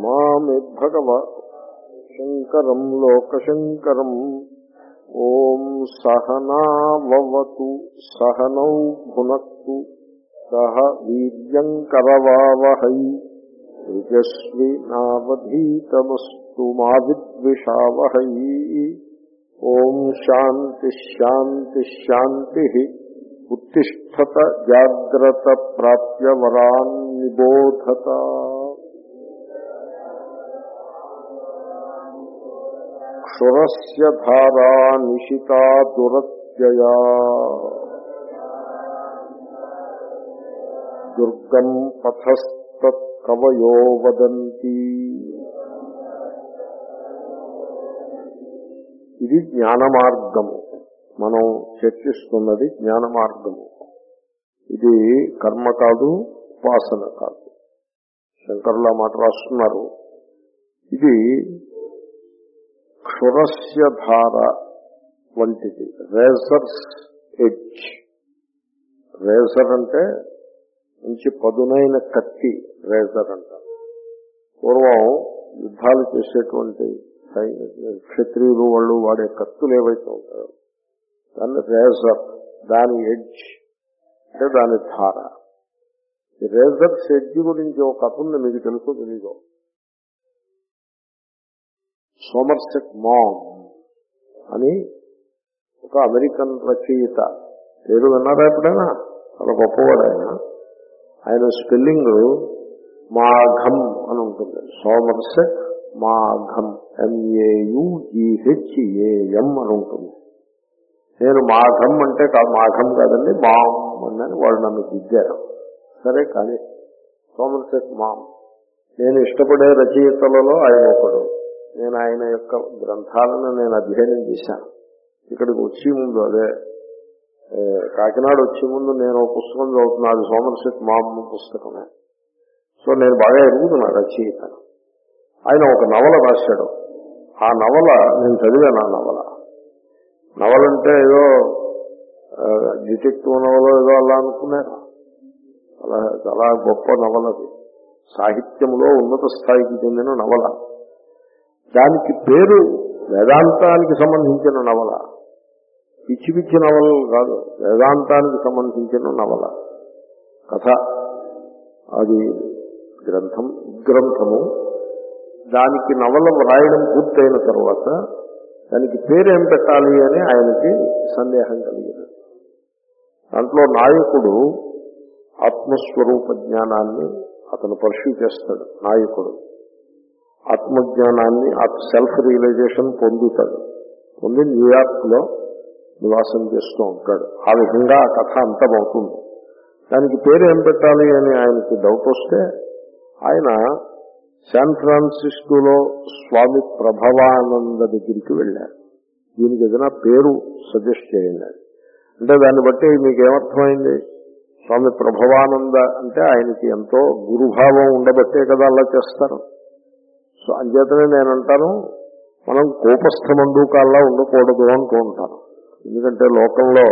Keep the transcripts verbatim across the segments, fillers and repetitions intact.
నమామి భగవ శంకరం లోకశంకరం. ఓం సహనావతు సహనౌ భునక్తు సహ వీర్యం కరవావహై తేజస్వి నావధీతమస్తు మా విద్విషావహై. ఓం శాంతి శాంతి శాంతి. ఉత్తిష్ఠత జాగ్రత్త ప్రాప్య వరాన్ నిబోధత. క్షురస్య ధారా నిశితా దురత్యయా దుర్గం పథస్తత్ కవయో వదంతి. ఇది జ్ఞాన మార్గము. మనం చర్చిస్తున్నది జ్ఞాన మార్గము. ఇది కర్మ కాదు, ఉపాసన కాదు. శంకరుల మాట రాస్తున్నారు. ఇది క్షురస్య ధార వంటిది, రేజర్స్ ఎడ్జ్. రేజర్ అంటే మంచి పదునైన కత్తి, రేజర్ అంటారు. పూర్వం యుద్ధాలు చేసేటువంటి క్షత్రియులు వాళ్ళు వాడే కత్తులు ఏవైతే ఉంటాయో దాన్ని రేజర్, దాని ఎడ్జ్ అంటే దాని ధార. ఈ రేజర్స్ ఎడ్జ్ గురించి ఒక కథ ఉంది, మీకు తెలుసో తెలీదో. సోమర్సెట్ మామ్ అని ఒక అమెరికన్ రచయిత, పేరు విన్నారా ఎప్పుడైనా? చాలా గొప్పవాడు ఆయన. ఆయన స్పెల్లింగ్ మాఘం అని ఉంటుంది. సోమర్సెట్ మాఘం, ఎంఏయుజిహెచ్ఏఎం అని ఉంటుంది. నేను మాఘం అంటే మాఘం కాదండి, మామ్ అని వాళ్ళు నన్ను దిద్దారు. సరే, కానీ సోమర్సెట్ మామ్. నేను ఇష్టపడే రచయితలలో ఆయన ఒకడు. నేను ఆయన యొక్క గ్రంథాలను నేను అధ్యయనం చేశాను. ఇక్కడికి వచ్చే ముందు, అదే కాకినాడ వచ్చే ముందు నేను ఒక పుస్తకం చదువుతున్నా, అది సోమర్సెట్ మామ్ పుస్తకమే. సో నేను బాగా ఎరుగుతున్నా రచయితను. ఆయన ఒక నవల రాశాడు. ఆ నవల నేను చదివాను. ఆ నవల నవలంటే ఏదో డిటెక్టివ్ నవల ఏదో అలా అనుకున్నాను. అలా చాలా గొప్ప నవల అది. సాహిత్యంలో ఉన్నత స్థాయికి చెందిన నవల. దానికి పేరు వేదాంతానికి సంబంధించిన నవల. పిచ్చి పిచ్చి నవలలు కాదు, వేదాంతానికి సంబంధించిన నవల కథ. అది గ్రంథం గ్రంథము దానికి నవల వ్రాయడం పూర్తయిన తర్వాత దానికి పేరేం పెట్టాలి అని ఆయనకి సందేహం కలిగింది. దాంట్లో నాయకుడు ఆత్మస్వరూప జ్ఞానాన్ని అతను పర్స్యూ చేస్తాడు. నాయకుడు ఆత్మజ్ఞానాన్ని, సెల్ఫ్ రియలైజేషన్ పొందుతాడు. పొంది న్యూయార్క్ లో నివాసం చేస్తూ ఉంటాడు. ఆ విధంగా ఆ కథ అంతమవుతుంది. దానికి పేరు ఏం పెట్టాలి అని ఆయనకి డౌట్ వస్తే ఆయన శాన్ ఫ్రాన్సిస్కోలో స్వామి ప్రభవానంద దగ్గరికి వెళ్ళారు. దీనికి ఏదైనా పేరు సజెస్ట్ చేయండి అంటే దాన్ని బట్టి మీకు ఏమర్థమైంది? స్వామి ప్రభవానంద అంటే ఆయనకి ఎంతో గురుభావం ఉండబట్టే కదా అలా చేస్తారు. సో అంచేతనే నేనంటాను, మనం కోపస్థ మండూకాల్లా ఉండకూడదు అంటూ ఉంటాను. ఎందుకంటే లోకంలో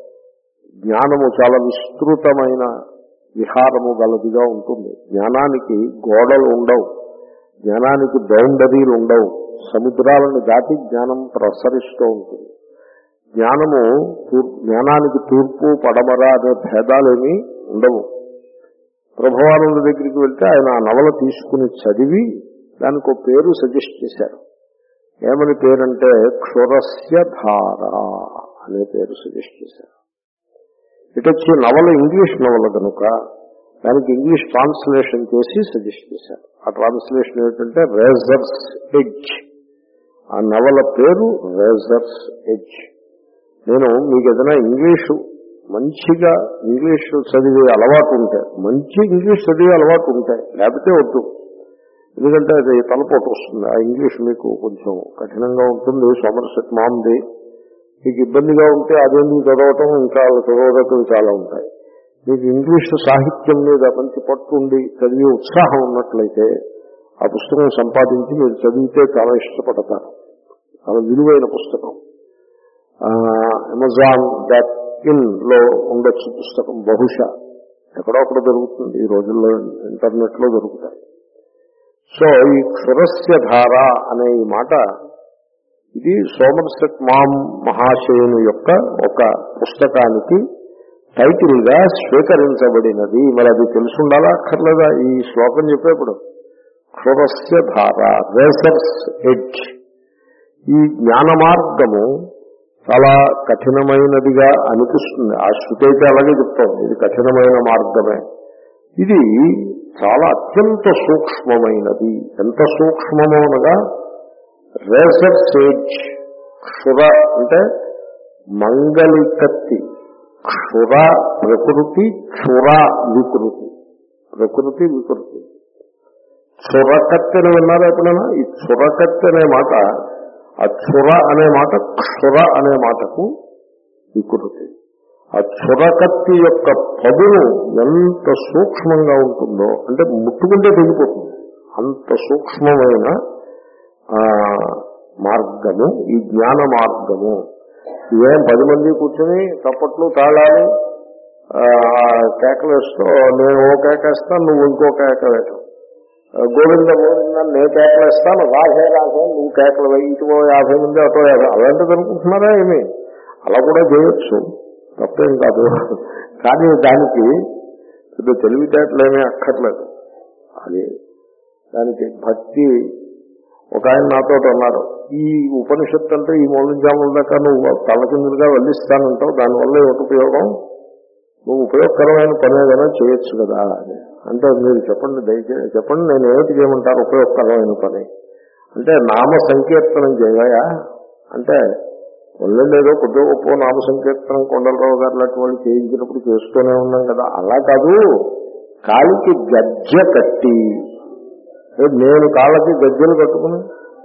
జ్ఞానము చాలా విస్తృతమైన విహారము గలదిగా ఉంటుంది. జ్ఞానానికి గోడలు ఉండవు, జ్ఞానానికి బౌండరీలు ఉండవు. సముద్రాలను దాటి జ్ఞానం ప్రసరిస్తూ ఉంటుంది. జ్ఞానము జ్ఞానానికి తూర్పు పడమర అనే భేదాలేమీ ఉండవు. ప్రభవానంద దగ్గరికి వెళ్తే ఆయన ఆ నవల తీసుకుని చదివి దానికి ఒక పేరు సజెస్ట్ చేశారు. ఏమని పేరంటే క్షురస్య ధార అనే పేరు సజెస్ట్ చేశారు. ఇటొచ్చి నవల ఇంగ్లీష్ నవల కనుక దానికి ఇంగ్లీష్ ట్రాన్స్లేషన్ చేసి సజెస్ట్ చేశారు. ఆ ట్రాన్స్లేషన్ ఏమిటంటే రేజర్స్ ఎడ్జ్. ఆ నవల పేరు రేజర్స్ ఎడ్జ్. నేను మీకు ఏదైనా ఇంగ్లీషు మంచిగా ఇంగ్లీషు చదివే అలవాటు ఉంటే, మంచి ఇంగ్లీష్ చదివే అలవాటు ఉంటాయి, లేకపోతే వద్దు. ఎందుకంటే అది తలపోటు వస్తుంది. ఆ ఇంగ్లీష్ మీకు కొంచెం కఠినంగా ఉంటుంది. సోమర్సెట్ మామ్ది మీకు ఇబ్బందిగా ఉంటే అదేందుకు చదవటం, ఇంకా చదవదగ్గలు చాలా ఉంటాయి. మీకు ఇంగ్లీషు సాహిత్యం మీద మంచి పట్టు ఉండి చదివే ఉత్సాహం ఉన్నట్లయితే ఆ పుస్తకం సంపాదించి మీరు చదివితే చాలా ఇష్టపడతారు. చాలా విలువైన పుస్తకం. అమెజాన్ డాట్ ఇన్ లో ఉండొచ్చు పుస్తకం. బహుశా ఎక్కడో అక్కడ దొరుకుతుంది. ఈ రోజుల్లో ఇంటర్నెట్ లో దొరుకుతాయి. సో ఈ క్షురస్య ధార అనే ఈ మాట ఇది సోమర్సెట్ మామ్ మహాశయుని యొక్క ఒక పుస్తకానికి టైటిల్ గా స్వీకరించబడినది. మరి అది తెలుసుండాలా అక్కర్లేదా? ఈ శ్లోకం చెప్పేప్పుడు క్షురస్య ధార, రేసర్స్ ఎడ్జ్. ఈ జ్ఞాన మార్గము చాలా కఠినమైనదిగా అనిపిస్తుంది. ఆ శృతి అయితే అలాగే చెప్తాం, ఇది కఠినమైన మార్గమే. ఇది చాలా అత్యంత సూక్ష్మమైనది. ఎంత సూక్ష్మమో అనగా రేసర్ సేజ్. క్షుర అంటే మంగళి కత్తి. క్షుర ప్రకృతి, క్షుర వికృతి. ప్రకృతి వికృతి. క్షురకత్తి అని విన్నారా ఎప్పుడైనా? ఈ క్షురకత్తి అనే మాట, ఆ క్షుర అనే మాట క్షుర అనే మాటకు వికృతి. ఆ క్షురకత్తి యొక్క పదును ఎంత సూక్ష్మంగా ఉంటుందో, అంటే ముట్టుకుంటే తెగిపోతుంది, అంత సూక్ష్మమైన మార్గము ఈ జ్ఞాన మార్గము. ఇవేం పది మంది కూర్చొని తప్పట్లు తాళాలి కేకలు వేస్తూ, నేను ఓ కేకేస్తాను, నువ్వు ఇంకో కేక వేయటం, గోవింద గోవింద నేను కేకలు వేస్తాను, రాసే రాసే నువ్వు కేకలు వేయి, ఇటువో యాభై మంది అటో యాభై, అలాంటిది అనుకుంటున్నారా ఏమి? అలా కూడా చేయొచ్చు, తప్పేం కాదు. కానీ దానికి పెద్ద తెలివితేటలేమీ అక్కర్లేదు. అది దానికి భక్తి. ఒక ఆయన నాతో అన్నారు, ఈ ఉపనిషత్తు అంటే ఈ మూలంజాముల దాకా నువ్వు తలకిందులుగా వెళ్ళిస్తానంటావు, దానివల్ల ఏమిటి ఉపయోగం? నువ్వు ఉపయోగకరమైన పని ఏదైనా చేయొచ్చు కదా అని. అంటే మీరు చెప్పండి, దయచేసి చెప్పండి, నేను ఏమిటి చేయమంటారు ఉపయోగకరమైన పని అంటే? నామ సంకీర్తనం చేయవయా అంటే, వల్లేదో కొద్దిగా గొప్ప నామ సంకీర్తనం కొండలరావు గారు లాంటి వాళ్ళు చేయించినప్పుడు చేస్తూనే ఉన్నాం కదా, అలా కాదు. కాలికి గజ్జ కట్టి, నేను కాళ్ళకి గజ్జలు కట్టుకుని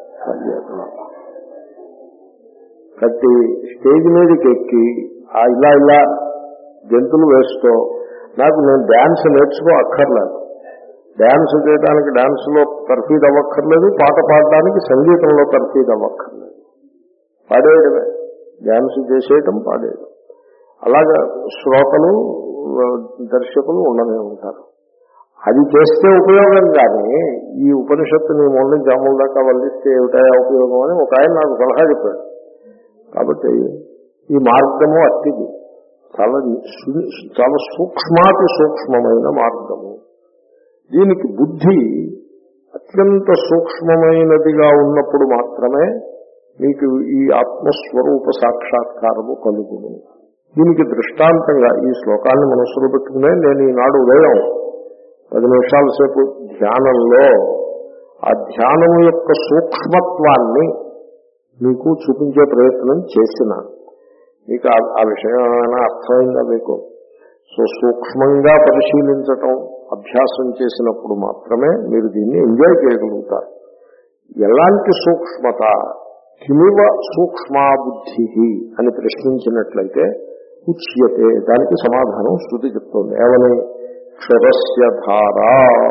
కట్టి స్టేజ్ మీదకి ఎక్కి ఇలా ఇలా గెంతులు వేస్తూ, నాకు నేను డ్యాన్స్ నేర్చుకో అక్కర్లేదు, డ్యాన్స్ చేయడానికి డ్యాన్స్లో తర్ఫీదు అవ్వక్కర్లేదు, పాట పాడడానికి సంగీతంలో తర్ఫీదు అవ్వక్కర్లేదు, పాడేయడమే, డ్యాన్స్ చేసేయటం పాడేయడం. అలాగా శ్రోతలు దర్శకులు ఉండనే ఉంటారు. అది చేస్తే ఉపయోగం. కానీ ఈ ఉపనిషత్తుని మూలం జాముల దాకా వల్లిస్తే ఏమిటాయా ఉపయోగం అని ఒక ఆయన నాకు సలహా చెప్పాడు. కాబట్టి ఈ మార్గము అట్టిది, చాలా చాలా సూక్ష్మాతి సూక్ష్మమైన మార్గము. దీనికి బుద్ధి అత్యంత సూక్ష్మమైనదిగా ఉన్నప్పుడు మాత్రమే మీకు ఈ ఆత్మస్వరూప సాక్షాత్కారము కలుగును. దీనికి దృష్టాంతంగా ఈ శ్లోకాన్ని మనస్సులో పెట్టుకునే నేను ఈనాడు ఉదయం పది నిమిషాల సేపు ధ్యానంలో ఆ ధ్యానము యొక్క సూక్ష్మత్వాన్ని మీకు చూపించే ప్రయత్నం చేసిన మీకు ఆ విషయం ఏమైనా అర్థమైందా మీకు? సో సూక్ష్మంగా పరిశీలించటం అభ్యాసం చేసినప్పుడు మాత్రమే మీరు దీన్ని ఎంజాయ్ చేయగలుగుతారు. ఎలాంటి సూక్ష్మత? కిమివ సూక్ష్మా బుద్ధి అని ప్రశ్నించినట్లయితే ఉచ్యతే, దానికి సమాధానం శృతి చెప్తోంది. ఏమని? క్షురస్య ధారా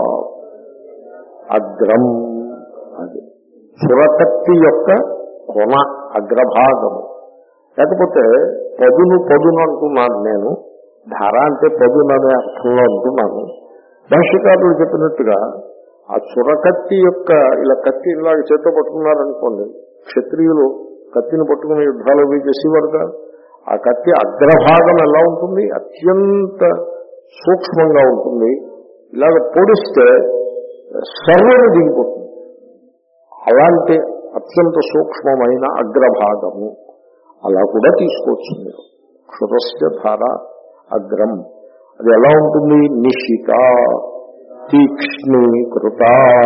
అగ్రం. అది క్షురకత్తి యొక్క కొన, అగ్రభాగము. లేకపోతే పదును పదును అంటున్నాను నేను, ధార అంటే పదును అనే అర్థంలో అంటున్నాను. భాష్యకారులు చెప్పినట్టుగా ఆ చురకత్తి యొక్క ఇలా కత్తి ఇలాగ చేత్తో పట్టుకున్నారనుకోండి, క్షత్రియులు కత్తిని పట్టుకుని యుద్ధాలు చేసేవారుగా, ఆ కత్తి అగ్రభాగం ఎలా ఉంటుంది? అత్యంత సూక్ష్మంగా ఉంటుంది. ఇలాగ పొడిస్తే సర్వను దిగిపోతుంది. అలాంటి అత్యంత సూక్ష్మమైన అగ్రభాగము అలా కూడా తీసుకోవచ్చు మీరు. క్షురస్య ధార అగ్రం. అది ఎలా ఉంటుంది? నిశిత తీక్ష్ణీకృత.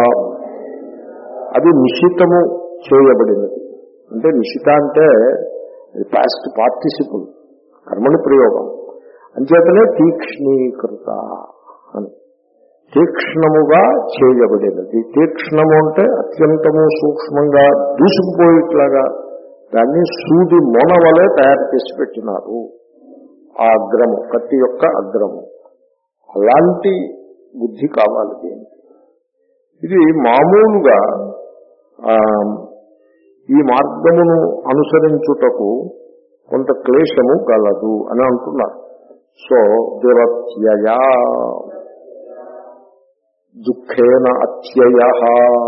అది నిశితము చేయబడినది. అంటే నిశిత అంటే పాస్ట్ పార్టిసిపుల్, కర్మని ప్రయోగం. అంచేతనే తీక్ష్ణీకృత అని, తీక్ష్ణముగా చేయబడినది. తీక్ష్ణము అంటే అత్యంతము సూక్ష్మంగా దూసుకుపోయేట్లాగా దాన్ని సూది మొన వలె తయారు చేసి పెట్టినారు. ఆ అగ్రము, కత్తి యొక్క అగ్రము. అలాంటి బుద్ధి కావాలి దీనికి. ఇది మామూలుగా ఈ మార్గమును అనుసరించుటకు కొంత క్లేశము కలదు అని అంటున్నారు. సో దురత్యయ, దుఃఖేన అత్యయః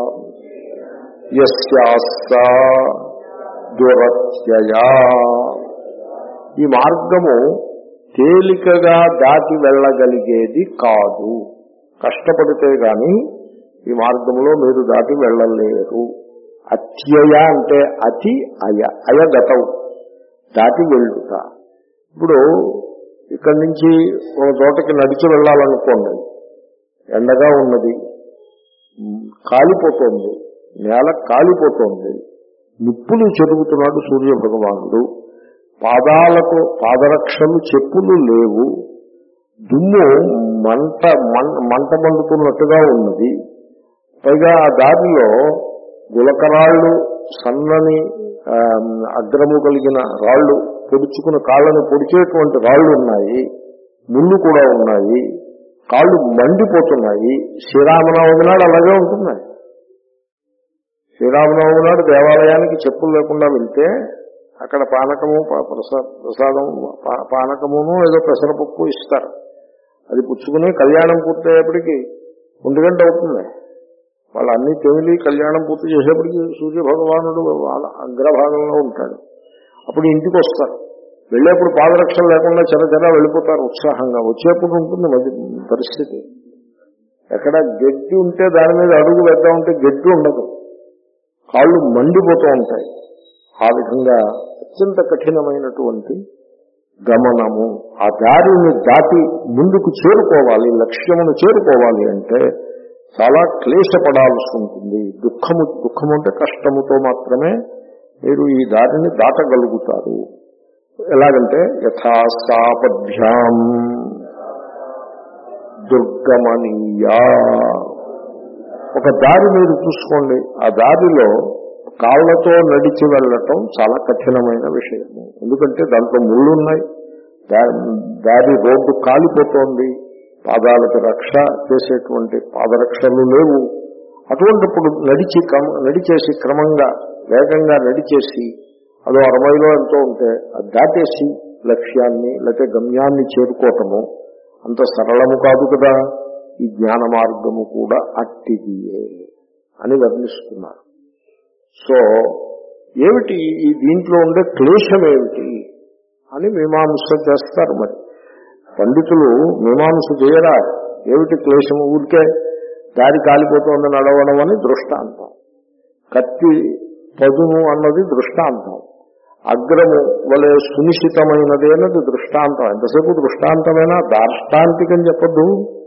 యస్యాస్స దురత్యయా. ఈ మార్గము తేలికగా దాటి వెళ్ళగలిగేది కాదు. కష్టపడితే గాని ఈ మార్గంలో మీరు దాటి వెళ్ళలేరు. అత్యయ అంటే అతి అయ అయగతవు, దాటి వెళ్ళుట. ఇప్పుడు ఇక్కడి నుంచి ఒక చోటకి నడిచి వెళ్ళాలనుకోండి, ఎండగా ఉన్నది, కాలిపోతోంది, నేల కాలిపోతోంది, నిప్పులు చెరుగుతున్నాడు సూర్య భగవానుడు, పాదాలకు పాదరక్షలు చెప్పులు లేవు, దుమ్ము మంట మంట మండుతున్నట్టుగా ఉన్నది. పైగా ఆ దారిలో గులకరాళ్ళు, సన్నని అగ్రము కలిగిన రాళ్ళు, పొడుచుకున్న కాళ్ళను పొడిచేటువంటి రాళ్ళు ఉన్నాయి, ముళ్ళు కూడా ఉన్నాయి, కాళ్ళు మండిపోతున్నాయి. శ్రీరామనవమి నాడు అలాగే ఉంటున్నాయి. శ్రీరామనవమి నాడు దేవాలయానికి చెప్పులు లేకుండా వెళ్తే అక్కడ పానకము ప్రసాదం పానకమును ఏదో పెసరపప్పు ఇస్తారు. అది పుచ్చుకుని కళ్యాణం పూర్తయ్యేప్పటికీ ఒంటి గంట అవుతుంది. వాళ్ళు అన్ని తెమిలి కళ్యాణం పూర్తి చేసేప్పటికీ సూర్య భగవానుడు అగ్రభాగంలో ఉంటాడు. అప్పుడు ఇంటికి వస్తారు. వెళ్ళేప్పుడు పాదరక్షలు లేకుండా చెర చెర వెళ్ళిపోతారు ఉత్సాహంగా. వచ్చేప్పుడు ఉంటుంది మధ్య పరిస్థితి. ఎక్కడ గడ్డి ఉంటే దాని మీద అడుగు వేద్దాం ఉంటే గడ్డి ఉండదు, కాళ్ళు మండిపోతూ ఉంటాయి. ఆ విధంగా అత్యంత కఠినమైనటువంటి గమనము. ఆ దారిని దాటి ముందుకు చేరుకోవాలి, లక్ష్యమును చేరుకోవాలి అంటే చాలా క్లేశపడాల్సి ఉంటుంది. దుఃఖము దుఃఖము అంటే కష్టముతో మాత్రమే మీరు ఈ దారిని దాటగలుగుతారు. ఎలాగంటే యథాసాపభ్యాం దుర్గమనీయా. ఒక దారి మీరు చూసుకోండి, ఆ దారిలో కాళ్లతో నడిచి వెళ్ళటం చాలా కఠినమైన విషయము. ఎందుకంటే దాంట్లో ముళ్ళు ఉన్నాయి, దారి రోడ్డు కాలిపోతోంది, పాదాలకు రక్ష చేసేటువంటి పాదరక్షలు లేవు. అటువంటిప్పుడు నడిచి నడిచేసి క్రమంగా వేగంగా నడిచేసి అదో అరవైలో ఎంతో ఉంటే అది దాటేసి లక్ష్యాన్ని లేకపోతే గమ్యాన్ని చేరుకోవటము అంత సరళము కాదు కదా. ఈ జ్ఞాన మార్గము కూడా అట్టిదియే అని వర్ణిస్తున్నారు. సో ఏమిటి ఈ దీంట్లో ఉండే క్లేశం ఏమిటి అని మీమాంస చేస్తారు. మరి పండితులు మీమాంస చేయరా? ఏమిటి క్లేశము? ఊరికే దారి కాలిపోతుంది నడవడం అని దృష్టాంతం, కత్తి పదును అన్నది దృష్టాంతం, అగ్రము వలె సునిశ్చితమైనది అన్నది దృష్టాంతం. ఎంతసేపు దృష్టాంతమైనా దార్ష్టాంతికం చెప్పద్దు.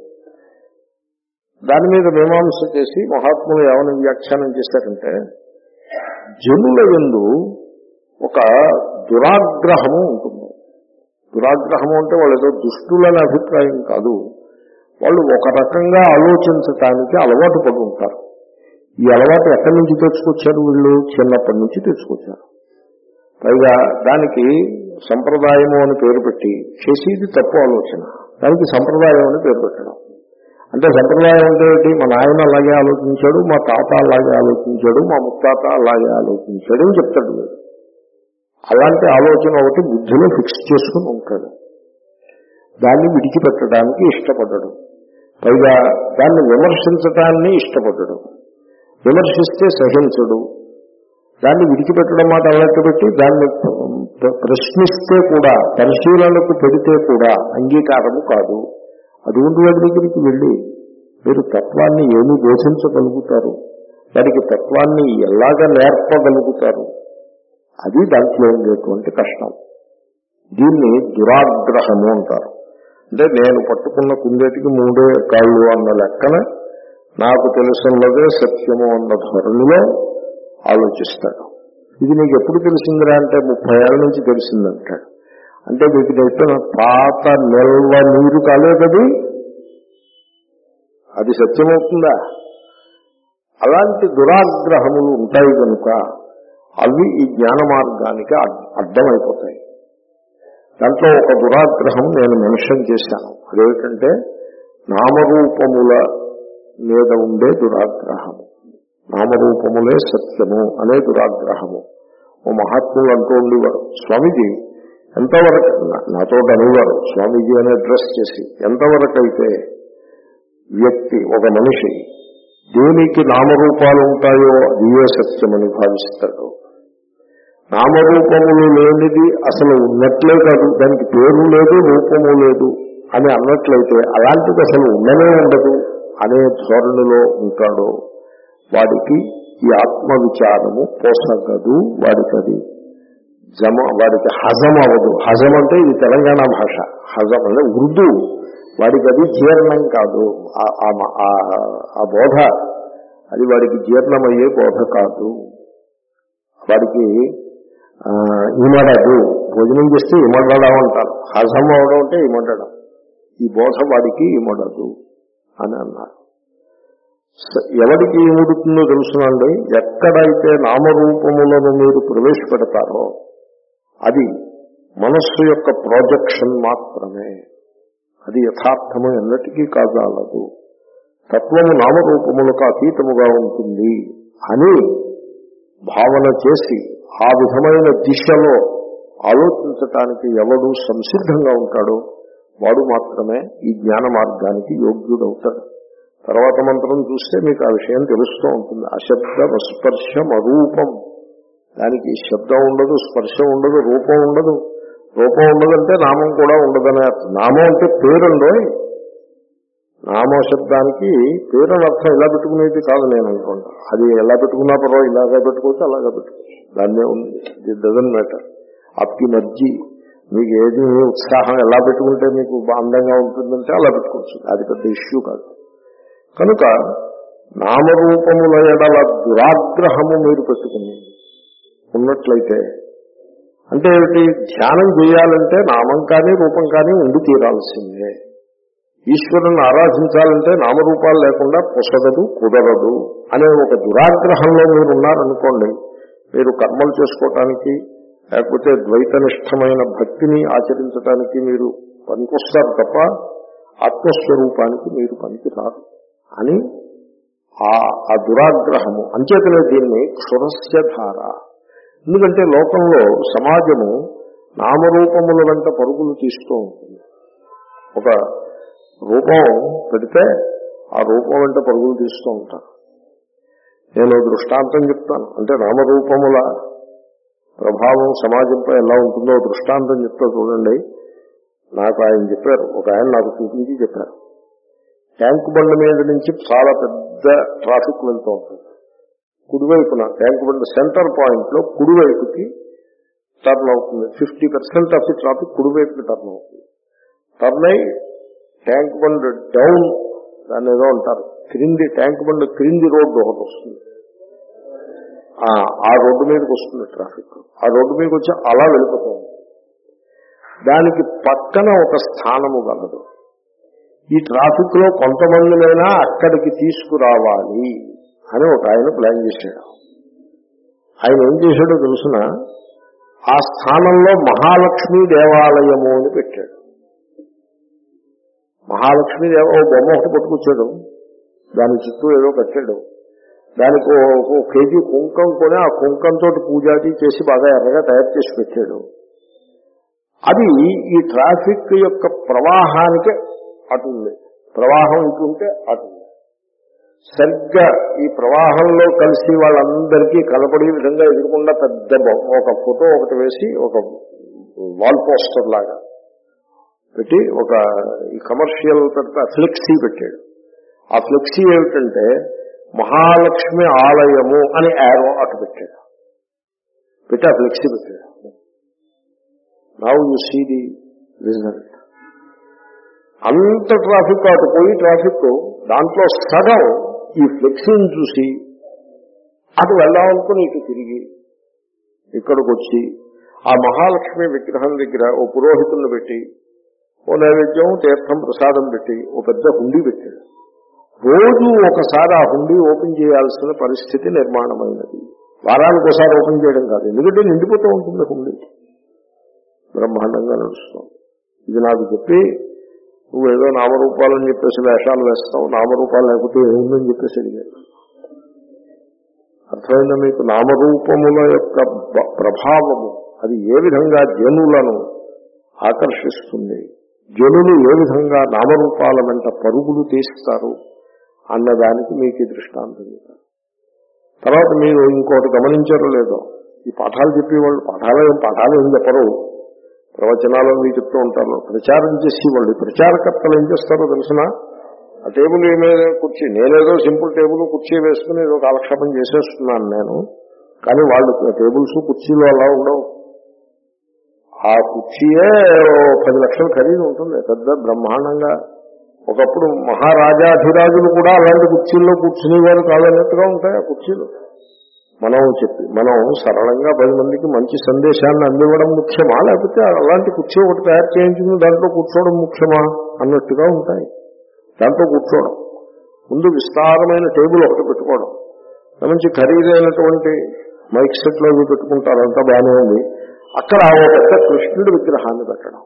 దాని మీద మీమాంస చేసి మహాత్ములు ఏమని వ్యాఖ్యానం చేశారంటే, జనుల యందు ఒక దురాగ్రహము ఉంటుంది. దురాగ్రహము అంటే వాళ్ళు ఏదో దుష్టులని అభిప్రాయం కాదు. వాళ్ళు ఒక రకంగా ఆలోచించటానికి అలవాటు పడి ఉంటారు. ఈ అలవాటు ఎక్కడి నుంచి తెచ్చుకొచ్చారు? వీళ్ళు చిన్నప్పటి నుంచి తెచ్చుకొచ్చారు. పైగా దానికి సంప్రదాయము అని పేరు పెట్టి చేసేది తప్పు ఆలోచన. దానికి సంప్రదాయం అని పేరు పెట్టడం అంటే సంప్రదాయం అంటే ఏంటి? మా నాయన అలాగే ఆలోచించాడు, మా తాత అలాగే ఆలోచించాడు, మా ముత్తాత అలాగే ఆలోచించాడు అని చెప్తాడు వీడు. అలాంటి ఆలోచన ఒకటి బుద్ధిలో ఫిక్స్ చేసుకుని ఉంటాడు. దాన్ని విడిచిపెట్టడానికి ఇష్టపడ్డాడు. పైగా దాన్ని విమర్శించటాన్ని ఇష్టపడ్డాడు. విమర్శిస్తే సహించడు. దాన్ని విడిచిపెట్టడం మాట అలవాటు పెట్టి దాన్ని ప్రశ్నిస్తే కూడా, పరిశీలనకు పెడితే కూడా అంగీకారము కాదు. అటువంటి వాడి దగ్గరికి వెళ్ళి మీరు తత్వాన్ని ఏమి బోధించగలుగుతారు? దానికి తత్వాన్ని ఎలాగా నేర్పగలుగుతారు? అది దాంట్లో ఉండేటువంటి కష్టం. దీన్ని దురాగ్రహము అంటారు. అంటే నేను పట్టుకున్న కుందేటికి మూడే కాళ్ళు అన్న లెక్కన నాకు తెలుసున్నదే సత్యము అన్న ధోరణిలో ఆలోచిస్తాడు. ఇది నీకు ఎప్పుడు తెలిసిందిరా అంటే ముప్పై ఏళ్ళ నుంచి తెలిసిందంటాడు. అంటే మీకు చెప్పిన పాత నిల్వ నీరు కాలేదది, అది సత్యమవుతుందా? అలాంటి దురాగ్రహములు ఉంటాయి కనుక అవి ఈ జ్ఞాన మార్గానికి అడ్డమైపోతాయి. దాంట్లో ఒక దురాగ్రహం నేను మెన్షన్ చేశాను. అదేమిటంటే నామరూపముల మీద ఉండే దురాగ్రహము. నామరూపములే సత్యము అనే దురాగ్రహము. ఓ మహాత్ములు అంటూ ఉండేవారు, స్వామీజీ ఎంతవరకు నాతో అనేవారు, స్వామీజీ అనే అడ్రస్ చేసి, ఎంతవరకు అయితే వ్యక్తి, ఒక మనిషి దేనికి నామరూపాలు ఉంటాయో అదే సత్యమని భావిస్తాడు. నామరూపములు లేనిది అసలు ఉన్నట్లే కాదు, దానికి పేరు లేదు రూపము లేదు అని అన్నట్లయితే అలాంటిది అసలు ఉండనే ఉండదు అనే ధోరణిలో ఉంటాడో వాడికి ఈ ఆత్మ విచారము పోసగదు, వాడికి అది జమ వాడికి హజం అవ్వదు. హజం అంటే ఇది తెలంగాణ భాష, హజం అంటే ఉర్దూ. వాడికి అది జీర్ణం కాదు, ఆ బోధ అది వాడికి జీర్ణమయ్యే బోధ కాదు. వాడికి ఇమడదు, భోజనం చేస్తే ఇమడడం అంటారు, హజం అవడం అంటే ఇమడడం. ఈ బోధ వాడికి ఇమడదు అని అన్నారు. ఎవరికి ఇముడుతుందో తెలుసునండి, ఎక్కడైతే నామరూపములను మీరు ప్రవేశపెడతారో అది మనస్సు యొక్క ప్రాజెక్షన్ మాత్రమే, అది యథార్థము ఎన్నటికీ కాజాలదు. తత్వము నామరూపములకు అతీతముగా ఉంటుంది అని భావన చేసి ఆ విధమైన దిశలో ఆలోచించటానికి ఎవడు సంసిద్ధంగా ఉంటాడో వాడు మాత్రమే ఈ జ్ఞాన మార్గానికి యోగ్యుడవుతాడు. తర్వాత మంత్రం చూస్తే మీకు ఆ విషయం తెలుస్తూ ఉంటుంది. అశబ్దం స్పర్శం అరూపం, దానికి శబ్దం ఉండదు, స్పర్శ ఉండదు, రూపం ఉండదు. రూపం ఉండదంటే నామం కూడా ఉండదనే అర్థం. నామం అంటే పేరుండో, నామ శబ్దానికి పేరుని అర్థం ఇలా పెట్టుకునేది కాదు నేను అనుకుంటా. అది ఎలా పెట్టుకున్నా పర్వాలేదు, ఇలాగా పెట్టుకోవచ్చు అలాగా పెట్టుకోవచ్చు, దాన్నే ఉంది. It doesn't matter. అప్పి మర్జీ, మీకు ఏది ఉత్సాహం ఎలా పెట్టుకుంటే మీకు అందంగా ఉంటుందంటే అలా పెట్టుకోవచ్చు, అది పెద్ద ఇష్యూ కాదు. కనుక నామరూపముల ఎడల దురాగ్రహము మీరు పెట్టుకుని ఉన్నట్లయితే అంటే ఏమిటి, ధ్యానం చేయాలంటే నామం కానీ రూపం కానీ ఉండి తీరాల్సిందే. ఈశ్వరుని ఆరాధించాలంటే నామరూపాలు లేకుండా పొసగదు, కుదరదు అనే ఒక దురాగ్రహంలో మీరు ఉన్నారనుకోండి, మీరు కర్మలు చేసుకోవటానికి లేకపోతే ద్వైతనిష్టమైన భక్తిని ఆచరించడానికి మీరు పనికొస్తారు తప్ప ఆత్మస్వరూపానికి మీరు పనికి రాదు అని ఆ దురాగ్రహము. అంచేతనే దీన్ని క్షురస్య ధార. ఎందుకంటే లోకంలో సమాజము నామరూపముల వెంట పరుగులు తీస్తూ ఉంటుంది. ఒక రూపం పెడితే ఆ రూపం వెంట పరుగులు తీస్తూ ఉంటారు. నేను దృష్టాంతం చెప్తాను, అంటే నామరూపముల ప్రభావం సమాజంపై ఎలా ఉంటుందో దృష్టాంతం చెప్తా చూడండి. నాకు ఆయన చెప్పారు, ఒక ఆయన నాకు చూపించి చెప్పారు. ట్యాంక్ బండ్ మీద నుంచి చాలా పెద్ద ట్రాఫిక్ వెళ్తూ ఉంటుంది. కుడివైపున ట్యాంక్ బండ్ సెంటర్ పాయింట్ లో కుడివైపుకి టర్న్ అవుతుంది. Fifty percent of the traffic కుడివైపుకి టర్న్ అవుతుంది. టర్న్ అయి ట్యాంక్ బండ్ డౌన్, దాన్ని ఏదో అంటారు, క్రింది ట్యాంక్ బండ్ క్రింది రోడ్డు ఒకటి వస్తుంది. ఆ రోడ్డు మీదకి వస్తుంది ట్రాఫిక్. ఆ రోడ్డు మీదకి వచ్చి అలా వెళ్ళిపోతుంది. దానికి పక్కన ఒక స్థానము గలదు. ఈ ట్రాఫిక్ లో కొంతమందినైనా అక్కడికి తీసుకురావాలి అని ఒక ఆయన ప్లాన్ చేశాడు. ఆయన ఏం చేశాడో తెలుసిన, ఆ స్థానంలో మహాలక్ష్మీ దేవాలయము అని పెట్టాడు. మహాలక్ష్మీ దేవ ఓ బొమ్మ ఒకటి పట్టుకొచ్చాడు, దాని చుట్టూ ఏదో కట్టాడు, దానికి ఓ కేజీ కుంకం కొని ఆ కుంకంతో పూజాది చేసి బాగా ఎర్రగా తయారు చేసి పెట్టాడు. అది ఈ ట్రాఫిక్ యొక్క ప్రవాహానికి అటు ఉంది, ప్రవాహం ఇటుంటే అటు. సరిగ్గా ఈ ప్రవాహంలో కలిసి వాళ్ళందరికీ కనపడే విధంగా ఎదురుకుండా పెద్ద ఒక ఫోటో ఒకటి వేసి ఒక వాల్ పోస్టర్ లాగా పెట్టి ఒక ఈ కమర్షియల్ పెద్ద ఫ్లెక్సీ పెట్టాడు. ఆ ఫ్లెక్సీ ఏమిటంటే మహాలక్ష్మి ఆలయము అని యారో అటు పెట్టాడు. పెట్టి ఆ ఫ్లెక్సీ పెట్టాడు. Now you see the result. అంత ట్రాఫిక్ అటు పోయి ట్రాఫిక్ దాంట్లో సగం ఈ ఫ్లెక్సీని చూసి అటు వెళ్ళాలనుకుని ఇటు తిరిగి ఇక్కడికి వచ్చి ఆ మహాలక్ష్మి విగ్రహం దగ్గర ఓ పురోహితులను పెట్టి ఓ నైవేద్యం తీర్థం ప్రసాదం పెట్టి ఓ పెద్ద హుండీ పెట్టాడు. రోజు ఒకసారి ఆ హుండీ ఓపెన్ చేయాల్సిన పరిస్థితి నిర్మాణమైనది. వారానికి ఒకసారి ఓపెన్ చేయడం కాదు, ఎందుకంటే నిండిపోతూ ఉంటుంది హుండీ, బ్రహ్మాండంగా నడుస్తుంది. ఇది నాకు చెప్పి నువ్వు ఏదో నామరూపాలని చెప్పేసి వేషాలు వేస్తావు, నామరూపాలు లేకపోతే ఏముందని చెప్పేసి అడిగాడు. అర్థమైందా మీకు? నామరూపముల యొక్క ప్రభావము అది ఏ విధంగా జనులను ఆకర్షిస్తుంది, జనులు ఏ విధంగా నామరూపాల వెంట పరుగులు తీస్తారు అన్నదానికి మీకు ఈ దృష్టాంతం. తర్వాత మీరు ఇంకోటి గమనించారో లేదో, ఈ పాఠాలు చెప్పేవాళ్ళు పాఠాలు ఏం పాఠాలు ఏం చెప్పరు, ప్రవచనాలు మీరు చెప్తూ ఉంటారు. ప్రచారం చేసేవాళ్ళు ప్రచారకర్తలు ఏం చేస్తారో తెలిసిన, ఆ టేబుల్ ఏమేదో కుర్చీ, నేనేదో సింపుల్ టేబుల్ కుర్చీ వేసుకుని ఏదో కాలక్షేపం చేసేస్తున్నాను నేను, కానీ వాళ్ళు టేబుల్స్ కుర్చీలు అలా ఉండవు. ఆ కుర్చీయే పది లక్షలు ఖరీదు ఉంటుంది, పెద్ద బ్రహ్మాండంగా. ఒకప్పుడు మహారాజాధిరాజులు కూడా అలాంటి కుర్చీల్లో కూర్చునేవారు కాదన్నట్టుగా ఉంటాయి ఆ కుర్చీలు. మనం చెప్పి మనం సరళంగా పది మందికి మంచి సందేశాన్ని అందివ్వడం ముఖ్యమా, లేకపోతే అలాంటి కుర్చీ ఒకటి తయారు చేయించుకుని దాంట్లో కూర్చోవడం ముఖ్యమా అన్నట్టుగా ఉంటాయి. దాంట్లో కూర్చోవడం, ముందు విస్తారమైన టేబుల్ ఒకటి పెట్టుకోవడం, మంచి ఖరీదైనటువంటి మైక్ సెట్లో అవి పెట్టుకుంటారు, అంతా బాగానే ఉంది. అక్కడ ఒక పెద్ద కృష్ణుడి విగ్రహాన్ని పెట్టడం,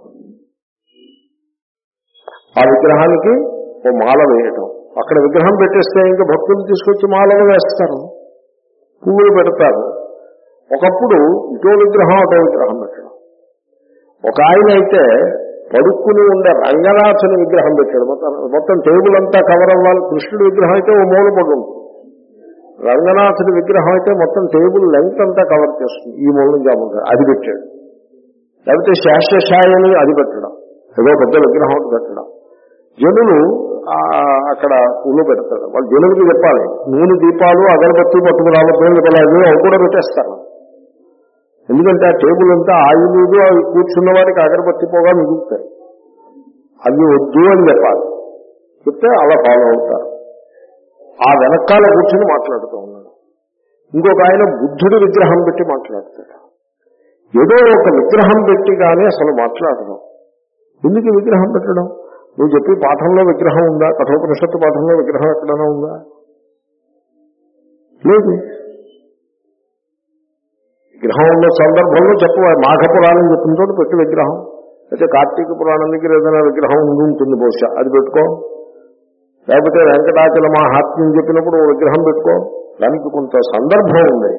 ఆ విగ్రహానికి ఓ మాల వేయటం. అక్కడ విగ్రహం పెట్టేస్తే ఇంకా భక్తులు తీసుకొచ్చి మాలలు వేస్తారు, పువ్వులు పెడతారు. ఒకప్పుడు ఇటో విగ్రహం అటో విగ్రహం పెట్టడం. ఒక ఆయన అయితే పడుక్కుని ఉండే రంగనాథుని విగ్రహం పెట్టాడు. మొత్తం మొత్తం టేబుల్ అంతా కవర్ అవ్వాలి. కృష్ణుడి విగ్రహం అయితే ఓ మూల పడి ఉంటుంది, రంగనాథుడి విగ్రహం అయితే మొత్తం టేబుల్ లెంగ్త్ అంతా కవర్ చేస్తుంది, ఈ మూల నుంచి ఆ మూల. అది పెట్టాడు. లేకపోతే శాశ్వశాయని అది పెట్టడం, ఏదో పెద్ద విగ్రహం ఒకటి పెట్టడం. జనులు అక్కడ పూలు పెడతారు. వాళ్ళు జనులకి చెప్పాలి, నూనె దీపాలు అగరబత్తి పట్టుకురావద్దు చెప్పాలి, అవి కూడా పెట్టేస్తారు. ఎందుకంటే ఆ టేబుల్ అంతా ఆయిలు అవి కూర్చున్న వాడికి అగరబత్తి పోగా మిగులుతాయి, అవి వద్దు అని చెప్పాలి. చెప్తే అలా ఫాలో అవుతారు. ఆ వెనకాల కూర్చుని మాట్లాడుతూ ఉన్నాడు. ఇంకొక ఆయన బుద్ధుడి విగ్రహం పెట్టి మాట్లాడతాడు. ఏదో ఒక విగ్రహం పెట్టి కానీ అసలు మాట్లాడడం. ఎందుకు విగ్రహం పెట్టడం? నువ్వు చెప్పి పాఠంలో విగ్రహం ఉందా? కఠోపనిషత్తు పాఠంలో విగ్రహం ఎక్కడైనా ఉందా? లేదు. విగ్రహం ఉన్న సందర్భంలో చెప్పవాలి. మాఘ పురాణం చెప్పిన చోట పెట్టి విగ్రహం, అయితే కార్తీక పురాణం దగ్గర ఏదైనా విగ్రహం ఉండి ఉంటుంది బహుశా, అది పెట్టుకో. లేకపోతే వెంకటాచల మహాత్మ్యం చెప్పినప్పుడు విగ్రహం పెట్టుకో. దానికి కొంత సందర్భం ఉంది.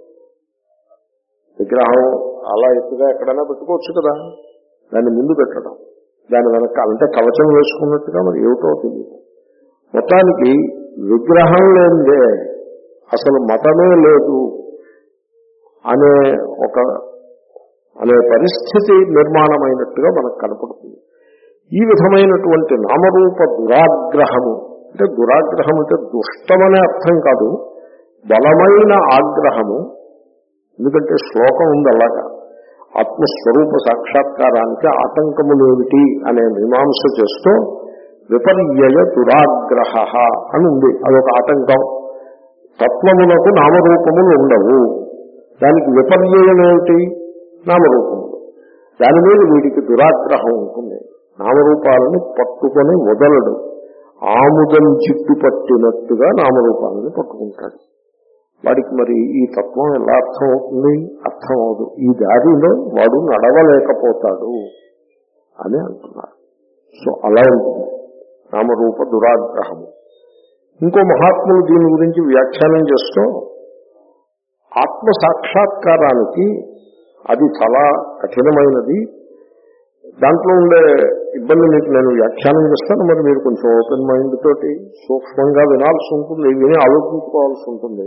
విగ్రహం అలా ఎత్తుగా ఎక్కడైనా పెట్టుకోవచ్చు కదా, దాన్ని ముందు పెట్టడం, దాని వెనక అంటే కవచం వేసుకున్నట్టుగా మరి ఏమిటో తెలియదు. మొత్తానికి విగ్రహం లేదే అసలు మతమే లేదు అనే ఒక అనే పరిస్థితి నిర్మాణమైనట్టుగా మనకు కనపడుతుంది. ఈ విధమైనటువంటి నామరూప దురాగ్రహము, అంటే దురాగ్రహం అంటే దుష్టమనే అర్థం కాదు, బలమైన ఆగ్రహము. ఎందుకంటే శ్లోకం ఉంది అలాగా, ఆత్మస్వరూప సాక్షాత్కారానికి ఆటంకములేమిటి అనే మీమాంస చేస్తూ విపర్యయ దురాగ్రహ అని ఉంది. అదొక ఆటంకం. తత్వములకు నామరూపములు ఉండవు, దానికి విపర్యయం ఏమిటి? నామరూపములు. దాని మీద వీడికి దురాగ్రహం ఉంటుంది. నామరూపాలను పట్టుకొని వదలడు, ఆముదం జిట్టు పట్టినట్టుగా నామరూపాలను పట్టుకుంటాడు. వాడికి మరి ఈ తత్వం ఎలా అర్థం అవుతుంది? అర్థం అవదు. ఈ దారిలో వాడు నడవలేకపోతాడు అని అంటున్నారు. సో అలా ఉంటుంది నామరూప దురాగ్రహము. ఇంకో మహాత్ములు దీని గురించి వ్యాఖ్యానం చేస్తూ, ఆత్మ సాక్షాత్కారానికి అది చాలా కఠినమైనది, దాంట్లో ఉండే ఇబ్బంది మీకు నేను వ్యాఖ్యానం చేస్తాను. మరి మీరు కొంచెం ఓపెన్ మైండ్ తోటి సూక్ష్మంగా వినాల్సి ఉంటుంది, విని ఆలోచించుకోవాల్సి ఉంటుంది.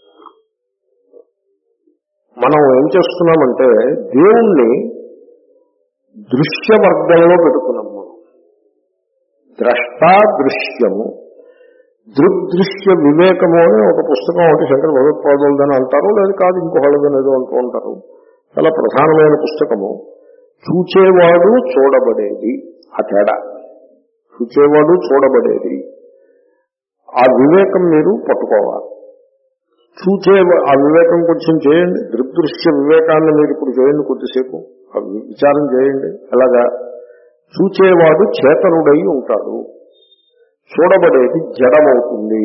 మనం ఏం చేస్తున్నామంటే దేవుణ్ణి దృశ్యవర్గంలో పెడుతున్నాం. మనం ద్రష్టా దృశ్యము, దృగ్దృశ్య వివేకము అని ఒక పుస్తకం ఒకటి శంకర భగవత్పాదులని అంటారు, లేదు కాదు ఇంకొకళ్ళదని ఏదో అంటూ ఉంటారు. చాలా ప్రధానమైన పుస్తకము. చూచేవాడు చూడబడేది, ఆ తేడా. చూచేవాడు చూడబడేది, ఆ వివేకం మీరు పట్టుకోవాలి. చూచే ఆ వివేకం కొంచెం చేయండి. దృగ్దృశ్య వివేకాన్ని మీరు ఇప్పుడు చేయండి, కొద్దిసేపు విచారం చేయండి. అలాగా చూచేవాడు చేతనుడై ఉంటాడు, చూడబడేది జడమవుతుంది.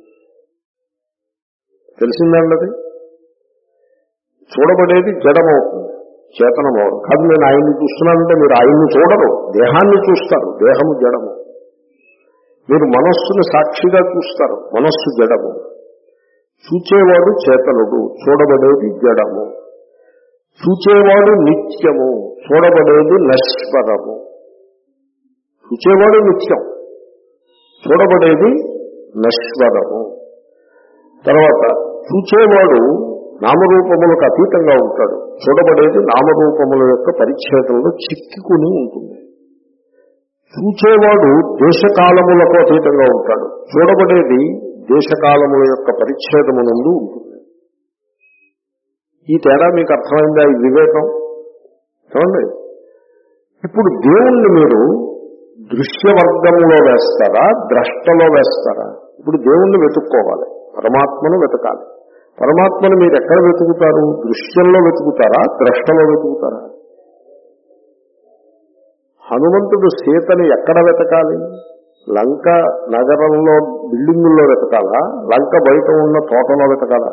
తెలిసిందండి? అది చూడబడేది జడమవుతుంది, చేతనమవుతుంది కాదు. నేను ఆయన్ని చూస్తున్నానంటే మీరు ఆయన్ని చూడరు, దేహాన్ని చూస్తారు, దేహము జడము. మీరు మనస్సును సాక్షిగా చూస్తారు, మనస్సు జడము. చూచేవాడు చేతనుడు, చూడబడేది జడము. చూచేవాడు నిత్యము, చూడబడేది నశ్వరము. చూచేవాడు నిత్యం, చూడబడేది నశ్వరము. తర్వాత చూచేవాడు నామరూపములకు అతీతంగా ఉంటాడు, చూడబడేది నామరూపముల యొక్క పరిచ్ఛేదంలో చిక్కుకుని ఉంటుంది. చూచేవాడు దేశకాలములకు అతీతంగా ఉంటాడు, చూడబడేది దేశకాలముల యొక్క పరిచ్ఛేదము నుండి ఉంటుంది. ఈ తేడా మీకు అర్థమైందా? ఈ వివేకం చూడండి. ఇప్పుడు దేవుణ్ణి మీరు దృశ్యవర్గంలో వేస్తారా, ద్రష్టలో వేస్తారా? ఇప్పుడు దేవుణ్ణి వెతుక్కోవాలి, పరమాత్మను వెతకాలి. పరమాత్మను మీరు ఎక్కడ వెతుకుతారు? దృశ్యంలో వెతుకుతారా, ద్రష్టలో వెతుకుతారా? హనుమంతుడు సీతని ఎక్కడ వెతకాలి? లంక నగరంలో బిల్డింగుల్లో వెతకాలా, లంక బయట ఉన్న తోటలో వెతకాలా?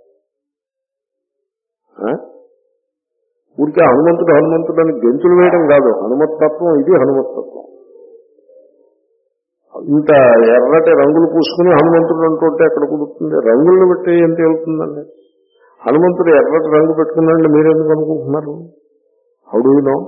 ఊరికే హనుమంతుడు హనుమంతుడు అని గెంతులు వేయడం కాదు హనుమత్తత్వం. ఇది హనుమత్తత్వం. ఇంత ఎర్రటి రంగులు పూసుకుని హనుమంతుడు అంటుంటే ఎక్కడ కుదురుతుంది? రంగులను పెట్టి ఎంత వెళ్తుందండి? హనుమంతుడు ఎర్రటి రంగు పెట్టుకున్నాడని మీరెందుకు అనుకుంటున్నారు? How do you know?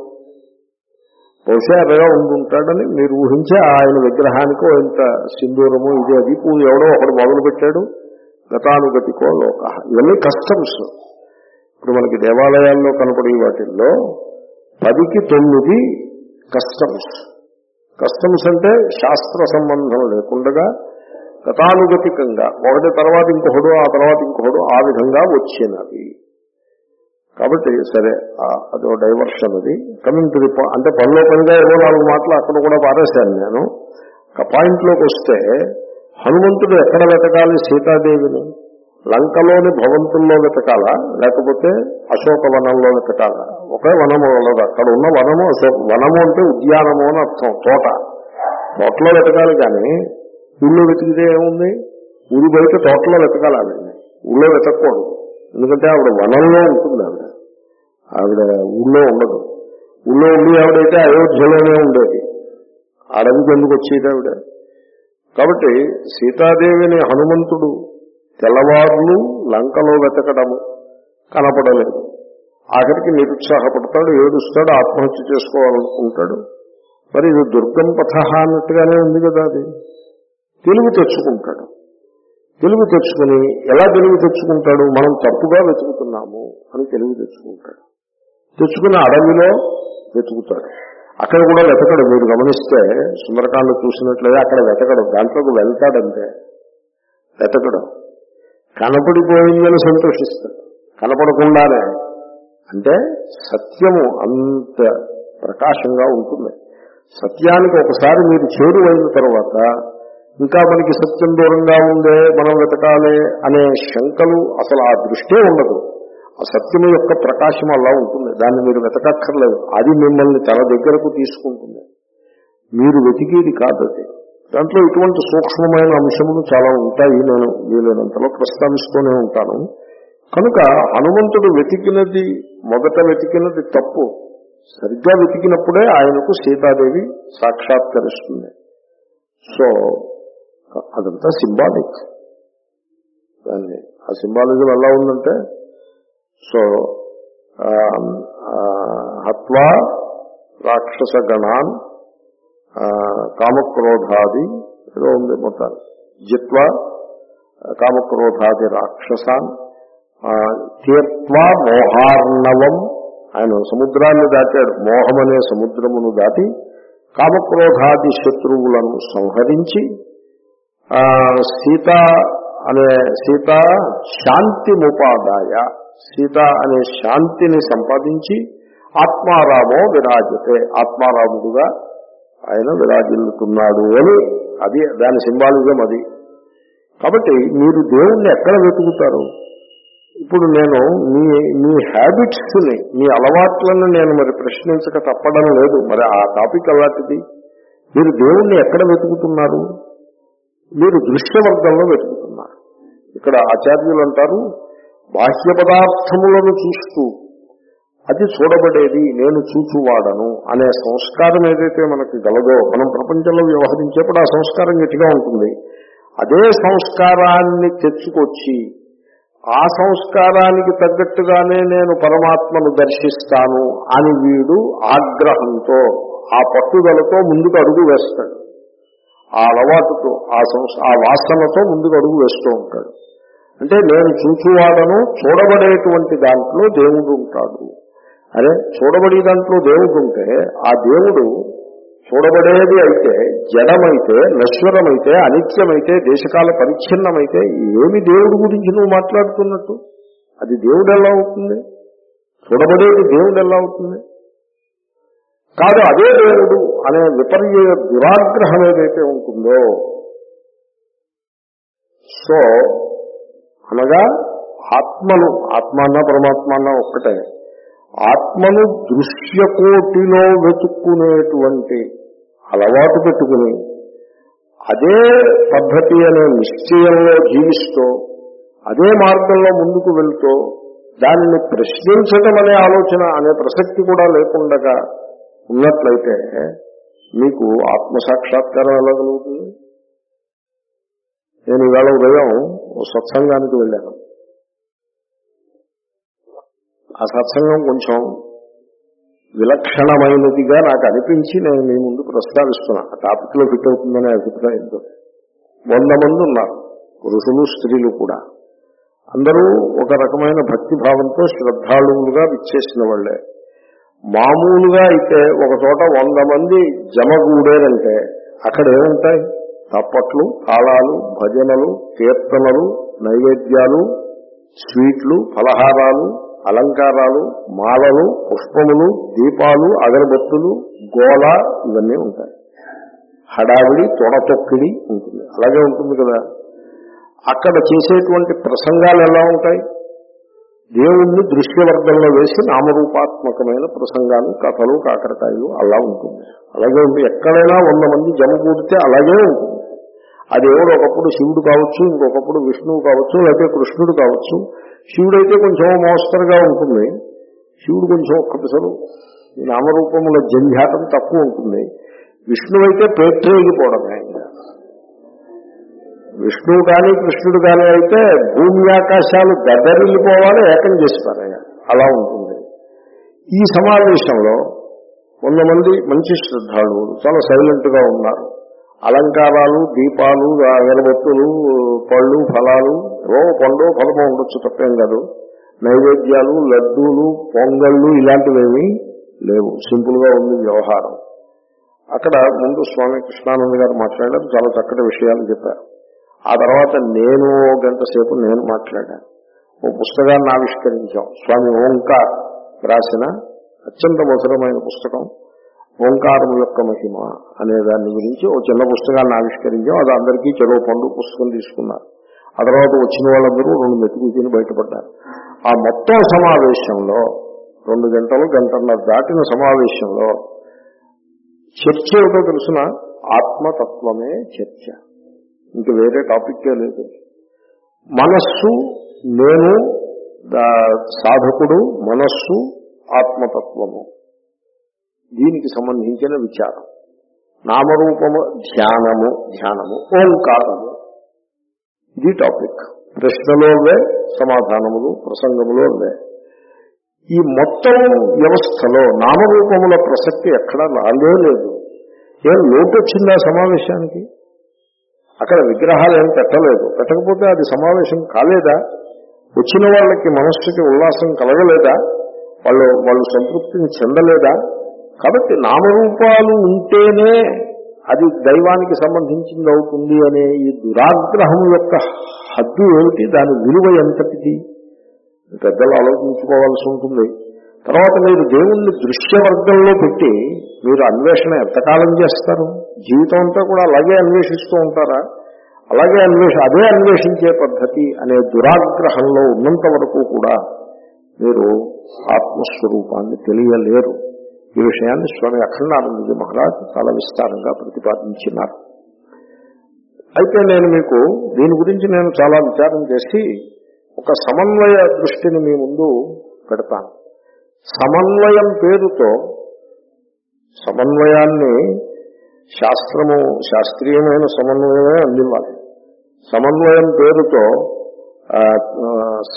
బహుశా ఎర్రగా ఉండుంటాడని మీరు ఊహించే ఆయన విగ్రహానికో ఇంత సింధూరము ఇది అది పూజ ఎవడో ఒకడు మొదలు పెట్టాడు. గతానుగతికో లోక, ఇవన్నీ కస్టమ్స్. ఇప్పుడు మనకి దేవాలయాల్లో కనపడే వాటిల్లో పదికి తొమ్మిది కస్టమ్స్. కస్టమ్స్ అంటే శాస్త్ర సంబంధం లేకుండా గతానుగతికంగా ఒకటి తర్వాత ఇంకొకడు, ఆ తర్వాత ఇంకొకడు, ఆ విధంగా వచ్చినవి. కాబట్టి సరే, అదో డైవర్షన్. అది కమింగ్ టు ది పాయింట్. అంటే పనిలో పనిగా ఏవో నాలుగు మాటలు అక్కడ కూడా పారేశాను నేను. ఒక పాయింట్లోకి వస్తే, హనుమంతుడు ఎక్కడ వెతకాలి సీతాదేవిని? లంకలోని భవంతుల్లో వెతకాలా, లేకపోతే అశోకవనంలో వెతకాలా? ఒకే వనము ఉన్నది, అక్కడ ఉన్న వనము అశోక వనము అంటే ఉద్యానము అని అర్థం, తోట. తోటలో వెతకాలి కానీ ఊళ్ళో వెతికితే ఏముంది? ఊరి బయట తోటలో వెతకాలి. ఆవిడని ఊళ్ళో వెతకూడదు, ఎందుకంటే ఆవిడ వనంలో ఉంటుంది. ఆవిడ ఆవిడ ఊళ్ళో ఉండదు. ఊళ్ళో ఉండి ఆవిడైతే అయోధ్యలోనే ఉండేది, అడవికి ఎందుకు వచ్చేది ఆవిడ? కాబట్టి సీతాదేవిని హనుమంతుడు తెల్లవారులు లంకలో వెతకడము కనపడలేదు. ఆఖరికి నిరుత్సాహపడతాడు, ఏడుస్తాడు, ఆత్మహత్య చేసుకోవాలనుకుంటాడు. మరి ఇది దుర్గం పథ అన్నట్టుగానే ఉంది కదా. అది తెలివి తెచ్చుకుంటాడు. తెలివి తెచ్చుకుని ఎలా తెలివి తెచ్చుకుంటాడు? మనం తప్పుగా వెతుకుతున్నాము అని తెలివి తెచ్చుకుంటాడు. తెచ్చుకుని అడవిలో వెతుకుతాడు. అక్కడ కూడా వెతకడు. మీరు గమనిస్తే సుందరకాండ చూసినట్లయితే అక్కడ వెతకడు, దాంట్లోకి వెళ్తాడంతే. వెతకడు. కనపడిపోయిందని సంతోషిస్తాడు, కనపడకుండానే. అంటే సత్యము అంత ప్రకాశంగా ఉంటుంది. సత్యానికి ఒకసారి మీరు చేరువైన తర్వాత ఇంకా మనకి సత్యం దూరంగా ఉందే, మనం వెతకాలే అనే శంకలు అసలు ఆ దృష్టే ఉండదు. ఆ సత్యము యొక్క ప్రకాశం అలా ఉంటుంది, దాన్ని మీరు వెతకక్కర్లేదు. అది మిమ్మల్ని తన దగ్గరకు తీసుకుంటుంది, మీరు వెతికేది కాదు అది. దాంట్లో ఇటువంటి సూక్ష్మమైన అంశములు చాలా ఉంటాయి, నేను వీలైనంతలో ప్రస్తావిస్తూనే ఉంటాను. కనుక హనుమంతుడు వెతికినది, మొదట వెతికినది తప్పు. సరిగ్గా వెతికినప్పుడే ఆయనకు సీతాదేవి సాక్షాత్కరిస్తుంది. సో అదంతా సింబాలిక్. దాన్ని ఆ సింబాలిజం ఎలా ఉందంటే, సో హత్వా రాక్షస గణాన్ కామక్రోధాది ఏదో ఉంది మొత్తం, జిత్వా కామక్రోధాది రాక్షసాన్ తీర్త్వా మోహార్ణవం. ఆయన సముద్రాన్ని దాటాడు, మోహం అనే సముద్రమును దాటి కామక్రోధాది శత్రువులను సంహరించి సీత అనే సీత శాంతి ముపాదాయ, సీత అనే శాంతిని సంపాదించి ఆత్మారామో విరాజతే, ఆత్మారాముడుగా ఆయన విరాజిల్లుతున్నాడు అని. అది దాని సింబాలిజం అది. కాబట్టి మీరు దేవుణ్ణి ఎక్కడ వెతుకుతారు? ఇప్పుడు నేను మీ మీ హ్యాబిట్స్ని, మీ అలవాట్లను నేను మరి ప్రశ్నించక తప్పడం లేదు. మరి ఆ టాపిక్ అలాంటిది. మీరు దేవుణ్ణి ఎక్కడ వెతుకుతున్నారు? మీరు దృశ్యవర్గంలో వెతుకుతున్నారు. ఇక్కడ ఆచార్యులు అంటారు, బాహ్య పదార్థములను చూస్తూ అది చూడబడేది నేను చూచువాడను అనే సంస్కారం ఏదైతే మనకి గలదో, మనం ప్రపంచంలో వ్యవహరించేప్పుడు ఆ సంస్కారం గట్టిగా ఉంటుంది. అదే సంస్కారాన్ని తెచ్చుకొచ్చి ఆ సంస్కారానికి తగ్గట్టుగానే నేను పరమాత్మను దర్శిస్తాను అని వీడు ఆగ్రహంతో, ఆ పట్టుదలతో ముందుకు అడుగు వేస్తాడు. ఆ అలవాటుతో ఆ సంస్ ఆ వాసనతో ముందుకు అడుగు వేస్తూ ఉంటాడు. అంటే నేను చూచువాడను, చూడబడేటువంటి దాంట్లో దేవుడు ఉంటాడు. అరే చూడబడే దాంట్లో దేవుడు ఉంటే ఆ దేవుడు చూడబడేది అయితే, జడమైతే, నశ్వరమైతే, అనిత్యమైతే, దేశకాల పరిచ్ఛిన్నమైతే ఏమి దేవుడి గురించి నువ్వు మాట్లాడుతున్నట్టు? అది దేవుడు ఎలా అవుతుంది? చూడబడేది దేవుడు ఎలా అవుతుంది? కాదు, అదే దేవుడు అనే విపర్య దురాగ్రహం ఏదైతే ఉంటుందో, సో అనగా ఆత్మను, ఆత్మ అన్న పరమాత్మ అన్న ఒక్కటే, ఆత్మను దృశ్యకోటిలో వెతుక్కునేటువంటి అలవాటు పెట్టుకుని అదే పద్ధతి అనే నిశ్చయంలో జీవిస్తూ అదే మార్గంలో ముందుకు వెళ్తూ దానిని ప్రశ్నించడం అనే ఆలోచన అనే ప్రసక్తి కూడా లేకుండా ఉన్నట్లయితే మీకు ఆత్మసాక్షాత్కారం ఎలా కలుగుతుంది? నేను ఈవేళ ఉదయం ఓ సత్సంగానికి వెళ్ళాను. ఆ సత్సంగం కొంచెం విలక్షణమైనదిగా నాకు అనిపించి నేను మీ ముందు ప్రస్తావిస్తున్నా. ఆ టాపిక్ లో ఫిట్ అవుతుందనే అభిప్రాయంతో వంద మంది ఉన్నారు, పురుషులు స్త్రీలు కూడా. అందరూ ఒక రకమైన భక్తిభావంతో శ్రద్ధాళువులుగా విచ్చేసిన వాళ్లే. మామూలుగా అయితే ఒక చోట వంద మంది జమగూడేరంటే అక్కడ ఏముంటాయి? తప్పట్లు, తాళాలు, భజనలు, కీర్తనలు, నైవేద్యాలు, స్వీట్లు, ఫలహారాలు, అలంకారాలు, మాలలు, పుష్పములు, దీపాలు, అగరబత్తులు, గోల ఇవన్నీ ఉంటాయి. హడావిడి, తొడతొక్కిడి ఉంటుంది. అలాగే ఉంటుంది కదా. అక్కడ చేసేటువంటి ప్రసంగాలు ఎలా ఉంటాయి? దేవుణ్ణి దృశ్యవర్గంలో వేసి నామరూపాత్మకమైన ప్రసంగాలు, కథలు, కాకరకాయలు అలా ఉంటుంది. అలాగే ఉంటుంది. ఎక్కడైనా వంద మంది జమ కూడితే అలాగే ఉంటుంది. ఆ దేవుడు ఒకప్పుడు శివుడు కావచ్చు, ఇంకొకప్పుడు విష్ణువు కావచ్చు, లేకపోతే కృష్ణుడు కావచ్చు. శివుడైతే కొంచెం మోస్తరుగా ఉంటుంది. శివుడు కొంచెం ఒక్కసారి నామరూపముల జంఝాటం తక్కువ ఉంటుంది. విష్ణువు అయితే పేట్రేగిపోవడమే. విష్ణువు కానీ కృష్ణుడు కానీ అయితే భూమి ఆకాశాలు గద్దరిల్లిపోవాలి, ఏకం చేస్తారయ్యా. అలా ఉంటుంది. ఈ సమావేశంలో వంద మంది మంచి శ్రద్ధాళువులు చాలా సైలెంట్ గా ఉన్నారు. అలంకారాలు, దీపాలు, అగరబత్తులు, పళ్ళు, ఫలాలు, ఏవో పండు ఫలమో ఉండొచ్చు, తప్పేం కాదు. నైవేద్యాలు, లడ్డూలు, పొంగళ్ళు ఇలాంటివేమీ లేవు. సింపుల్ గా ఉంది వ్యవహారం. అక్కడ ముందు స్వామి కృష్ణానంద గారు మాట్లాడారు, చాలా చక్కటి విషయాలు చెప్పారు. ఆ తర్వాత నేను గంట సేపు నేను మాట్లాడాను. ఓ పుస్తకాన్ని ఆవిష్కరించాం. స్వామి ఓంకార్ రాసిన అత్యంత మధురమైన పుస్తకం ఓంకారం యొక్క మహిమ అనే దాని గురించి ఓ చిన్న పుస్తకాన్ని ఆవిష్కరించాం. అది అందరికీ చెరువు పండు పుస్తకం తీసుకున్నారు. ఆ తర్వాత వచ్చిన వాళ్ళందరూ రెండు మెతుకు తిని బయటపడ్డారు. ఆ మొత్తం సమావేశంలో రెండు గంటలు గంటన్నర దాటిన సమావేశంలో చర్చ ఏమిటో తెలుసిన? ఆత్మతత్వమే చర్చ. ఇంక వేరే టాపిక్కే లేదు. మనస్సు, నేను, సాధకుడు, మనస్సు, ఆత్మతత్వము, దీనికి సంబంధించిన విచారం. నామరూపము, ధ్యానము, ధ్యానము, ఓంకారము, ఇది టాపిక్. ప్రశ్నలోవే, సమాధానములు, ప్రసంగములోవే. ఈ మొత్తం వ్యవస్థలో నామరూపముల ప్రసక్తి ఎక్కడా రాలే లేదు. ఏం లోటు వచ్చిందా సమావేశానికి? అక్కడ విగ్రహాలు ఏం పెట్టలేదు. పెట్టకపోతే అది సమావేశం కాలేదా? వచ్చిన వాళ్ళకి మనస్సుకి ఉల్లాసం కలగలేదా? వాళ్ళు వాళ్ళు సంతృప్తిని చెందలేదా? కాబట్టి నామరూపాలు ఉంటేనే అది దైవానికి సంబంధించింది అవుతుంది అనే ఈ దురాగ్రహం యొక్క హద్దు ఏమిటి? దాని విలువ ఎంతటిది? పెద్దలు ఆలోచించుకోవాల్సి ఉంటుంది. తర్వాత మీరు దేవుణ్ణి దృశ్యవర్గంలో పెట్టి మీరు అన్వేషణ ఎంతకాలం చేస్తారు? జీవితం అంతా కూడా అలాగే అన్వేషిస్తూ ఉంటారా? అలాగే అన్వేష అదే అన్వేషించే పద్ధతి అనే దురాగ్రహంలో ఉన్నంత వరకు కూడా మీరు ఆత్మస్వరూపాన్ని తెలియలేరు. ఈ విషయాన్ని స్వామి అఖండానందజీ మహారాజ్ చాలా విస్తారంగా ప్రతిపాదించినారు. అయితే నేను మీకు దీని గురించి నేను చాలా విచారం చేసి ఒక సమన్వయ దృష్టిని మీ ముందు పెడతాను. సమన్వయం పేరుతో, సమన్వయాన్ని శాస్త్రము శాస్త్రీయమైన సమన్వయమే అందివ్వాలి. సమన్వయం పేరుతో